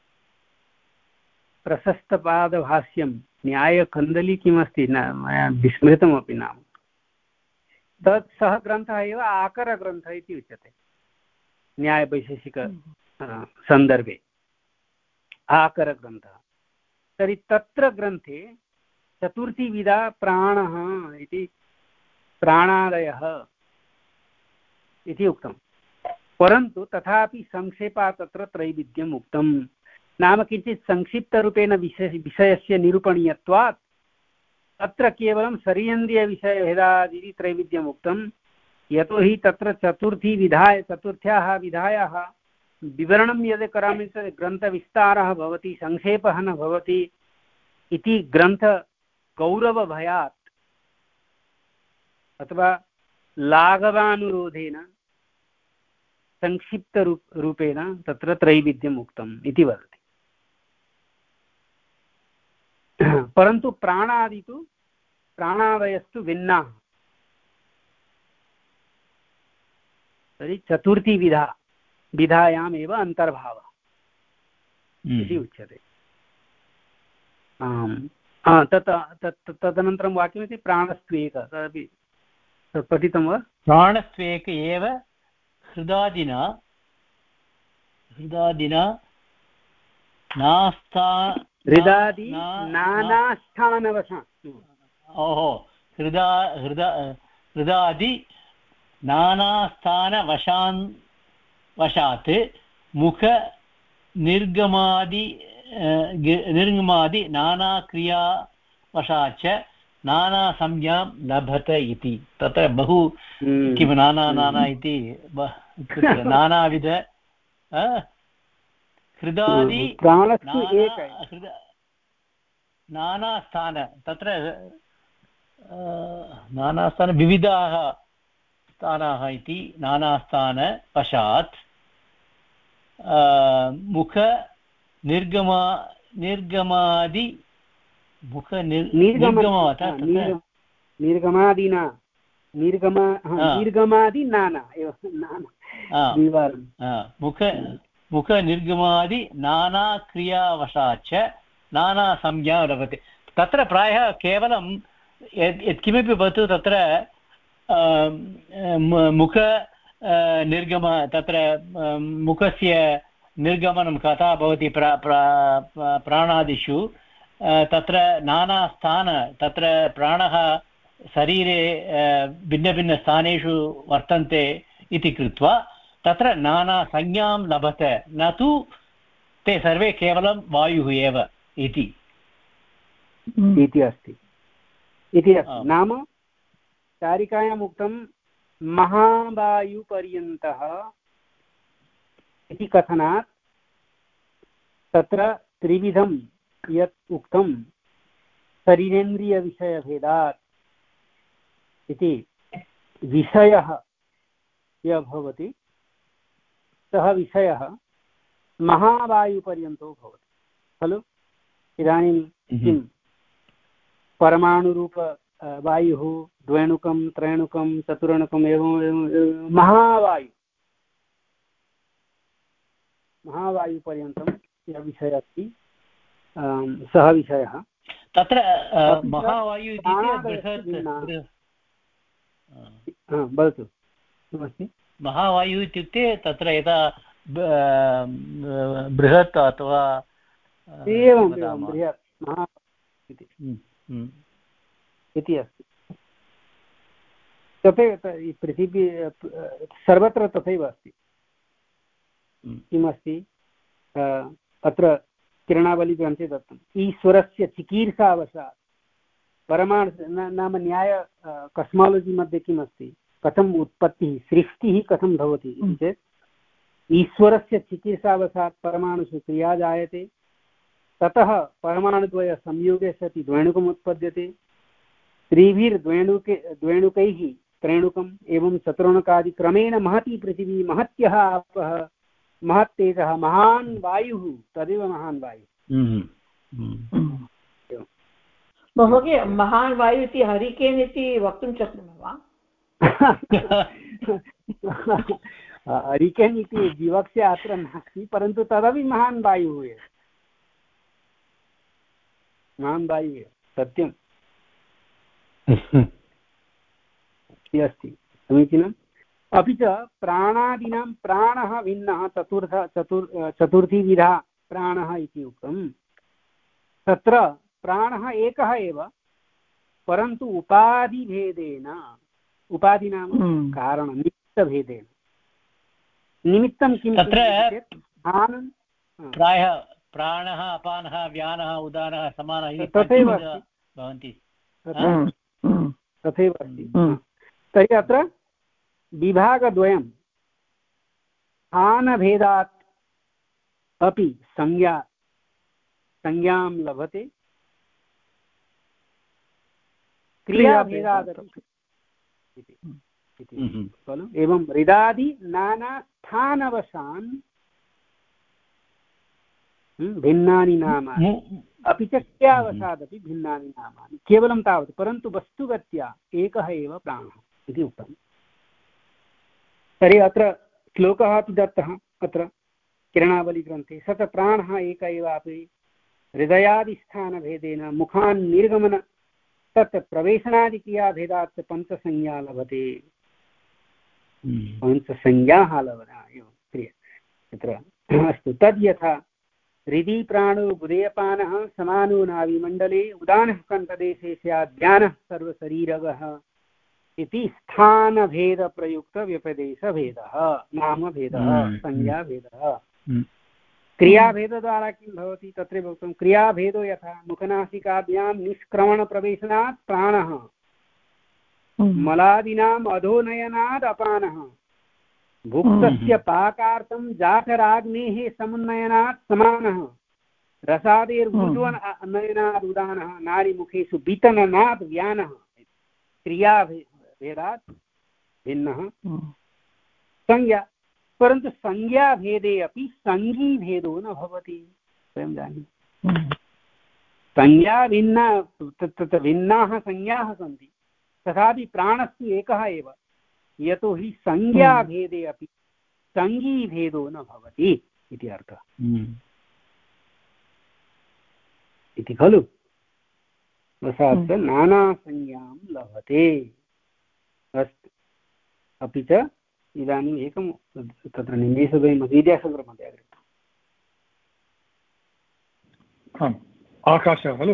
प्रशस्तपादभाष्यं न्यायकन्दली किमस्ति न मया विस्मृतमपि नाम तत् सः ग्रन्थः एव आकरग्रन्थः इति उच्यते न्यायवैशेषिक सन्दर्भे आकरग्रन्थः तर्हि तत्र ग्रन्थे चतुर्थीविधा प्राणः इति प्राणादयः इति उक्तं परन्तु तथापि संक्षेपात् तत्र त्रैविध्यम् उक्तं नाम किञ्चित् संक्षिप्तरूपेण विषय विषयस्य निरूपणीयत्वात् तत्र केवलं शरीरेन्द्रियविषयभेदादिति त्रैविध्यम् उक्तं यतोहि तत्र चतुर्थी विधाय चतुर्थ्याः विधायाः विवरणं यद् करोमि चेत् ग्रन्थविस्तारः भवति संक्षेपः न भवति इति ग्रन्थगौरवभयात् अथवा लाघवानुरोधेन संक्षिप्तरूप रूपेण तत्र त्रैविध्यम् उक्तम् इति वदति परन्तु प्राणादि तु प्राणादयस्तु भिन्नाः तर्हि चतुर्थी विधा विधायामेव अन्तर्भावः इति उच्यते आम् तत् तत् तदनन्तरं वाक्यमिति प्राणस्त्वेक तदपि तत् पठितं वा प्राणस्त्वेक एव हृदादिना हृदादिना नास्ता हृदादि नानास्थानवशात् ओहो हृदा हृदा हृदादि नानास्थानवशान् वशात् मुख निर्गमादि निर्गमादि नानाक्रियावशाच्च नानासंज्ञां लभत इति तत्र बहु किं नाना नाना इति नानाविध हृदादि नानास्थान तत्र नानास्थान विविधाः स्थानाः इति नानास्थानवशात् मुख निर्गमा निर्गमादि मुख निर्गमादिना निर्गमा निर्गमादि नाना मुख मुख निर्गमादि नाना क्रियावशाच्च नाना संज्ञा लभते तत्र प्रायः केवलं यत्किमपि भवतु तत्र मुख निर्गम तत्र मुखस्य निर्गमनं कथा भवति प्रा प्राणादिषु तत्र नानास्थान तत्र प्राणः शरीरे भिन्नभिन्नस्थानेषु वर्तन्ते इति कृत्वा तत्र नानासंज्ञां लभत न तु ते सर्वे केवलं वायुः एव इति इति अस्ति इति अस्ति नाम कारिकायाम् उक्तं महावायुपर्यन्तः इति कथनात् तत्र त्रिविधं यत् उक्तं शरीरेन्द्रियविषयभेदात् इति विषयः यः भवति सः विषयः महावायुपर्यन्तो भवति खलु इदानीं किं परमाणुरूप वायुः द्वेणुकं त्रेणुकं चतुर्णुकम् एवम् एवं महावायु महावायुपर्यन्तं यः विषयः अस्ति सः विषयः तत्र महावायु वदतु किमस्ति महावायुः इत्युक्ते तत्र यदा बृहत् अथवा एवं बृहत् महा इति अस्ति तथैव पृथिवी सर्वत्र तथैव अस्ति किमस्ति अत्र किरणावलीग्रन्थे दत्तम् ईश्वरस्य चिकीर्षावशात् परमाणु नाम न्याय कस्मालजि मध्ये किमस्ति कथम् उत्पत्तिः सृष्टिः कथं भवति इति चेत् ईश्वरस्य चिकीर्षावशात् परमाणुषु क्रिया जायते ततः परमाणुद्वयसंयोगे सति द्वेणुकम् उत्पद्यते त्रिभिर्द्वेणुके द्वेणुकैः त्रेणुकम् एवं चतुर्णकादिक्रमेण महती पृथिवी महत्यः आपः महत्तेजः महान् वायुः तदेव महान् वायुः महोदय महान् वायु इति हरिकेन् इति वक्तुं शक्नुमः वा हरिकेन् इति विवक्षा अत्र नास्ति परन्तु तदपि महान् वायुः एव महान् वायुः एव सत्यम् अस्ति समीचीनम् अपि च प्राणादीनां प्राणः भिन्नः चतुर्थ चतुर् चतुर्थीविधः प्राणः इति उक्तं तत्र प्राणः एकः एव परन्तु उपाधिभेदेन उपाधि नाम कारणं निमित्तभेदेन निमित्तं किं तत्र प्रायः प्राणः अपानः व्यानः उदानः समानः तथैव भवन्ति तथैव अस्ति तर्हि अत्र विभागद्वयं स्थानभेदात् अपि संज्ञा संज्ञां लभते क्रियाभेदादपि खलु एवं हृदादि नानास्थानवशान् भिन्नानि नामानि अपि च क्रियावशादपि भिन्नानि नामानि केवलं तावत् परन्तु वस्तुगत्या एकः एव प्राणः इति उक्तम् तर्हि अत्र श्लोकः अपि दत्तः अत्र किरणावलीग्रन्थे स च प्राणः एक एवापि हृदयादिस्थानभेदेन मुखान् निर्गमन तत् प्रवेशनादिक्रियाभेदात् पञ्चसंज्ञा लभते पञ्चसंज्ञाः लभते एवं क्रिया तत्र अस्तु तद् यथा हृदि प्राणो बुधेयपानः समानो नाभिमण्डले उदानः कण्ठदेशे स्यात् ध्यानः सर्वशरीरगः इति स्थानभेदप्रयुक्तव्यपदेशभेदः नामभेदः संज्ञाभेदः क्रियाभेदद्वारा किं भवति तत्रैव उक्तं क्रियाभेदो यथा मुखनासिकाभ्यां निष्क्रमणप्रवेशनात् प्राणः मलादीनाम् अधोनयनाद् अपानः भुक्तस्य पाकार्थं जाठराग्नेः समुन्नयनात् समानः रसादेर्भुज्वनयनाद् उदानः नारीमुखेषु बीतननाद् व्यानः क्रियाभेदात् भिन्नः संज्ञा परन्तु संज्ञाभेदे अपि सङ्गीभेदो न भवति वयं जानीमः संज्ञा भिन्ना तत्र भिन्नाः संज्ञाः सन्ति तथापि प्राणस्तु एकः एव यतोहि संज्ञाभेदे अपि सङ्गीभेदो न भवति इति अर्थः इति खलु रसात् नानासंज्ञां लभते अस्तु अपि च इदानीम् एकं तत्र निमेषद्वयं विद्यासागरमध्ये अग्रे आम् आकाशः खलु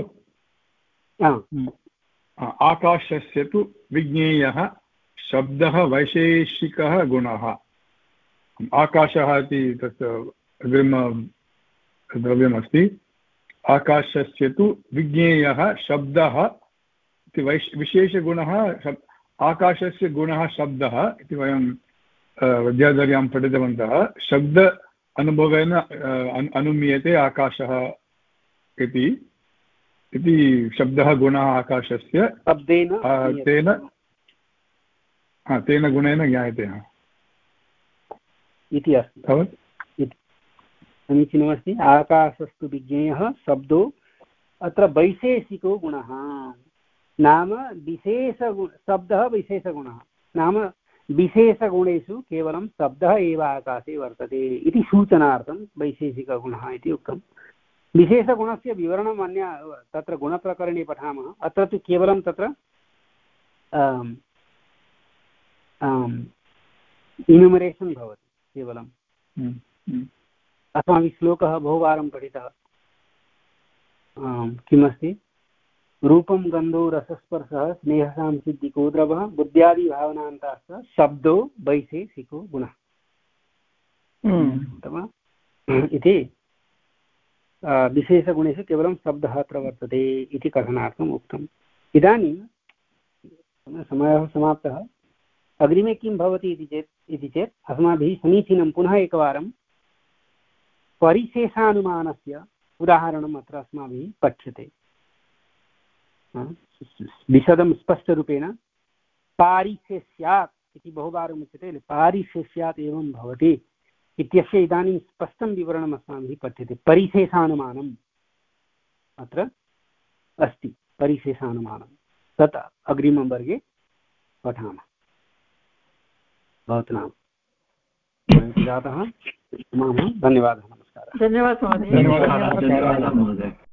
आकाशस्य तु विज्ञेयः शब्दः वैशेषिकः गुणः आकाशः इति तत् अग्रिमद्रव्यमस्ति आकाशस्य तु विज्ञेयः शब्दः इति वैश् विशेषगुणः आकाशस्य गुणः शब्दः इति वयं विद्याधर्यां पठितवन्तः शब्द अनुभवेन अनुमीयते आकाशः इति इति शब्दः गुणः आकाशस्य शब्देन तेन तेन गुणेन ज्ञायते इति अस्ति समीचीनमस्ति आकाशस्तु विज्ञेयः शब्दो अत्र वैशेषिको गुणः नाम विशेषगुण शब्दः विशेषगुणः नाम विशेषगुणेषु केवलं शब्दः एव आकाशे वर्तते इति सूचनार्थं वैशेषिकगुणः इति उक्तं विशेषगुणस्य विवरणम् अन्य तत्र गुणप्रकरणे पठामः अत्र तु केवलं तत्र इन्युमरेशन् भवति केवलं अस्माभिः श्लोकः बहुवारं पठितः किमस्ति रूपं गन्धो रसस्पर्शः स्नेहसां सिद्धिको द्रवः बुद्ध्यादिभावनान्ताश्च शब्दो वैशेषिको गुणः इति विशेषगुणेषु केवलं शब्दः अत्र वर्तते इति कथनार्थम् उक्तम् इदानीं समयः समाप्तः अग्रिमे किं भवति इति चेत् इति चेत् अस्माभिः समीचीनं पुनः एकवारं परिशेषानुमानस्य उदाहरणम् अत्र अस्माभिः पठ्यते विशदं स्पष्टरूपेण पारिशेष्यात् इति बहुवारम् उच्यते पारिशेष्यात् एवं भवति इत्यस्य इदानीं स्पष्टं विवरणम् अस्माभिः पठ्यते परिशेषानुमानम् अत्र अस्ति परिशेषानुमानं तत् अग्रिमं वर्गे पठामः भवतु नाम जातः धन्यवादः नमस्कारः धन्यवादः महोदय।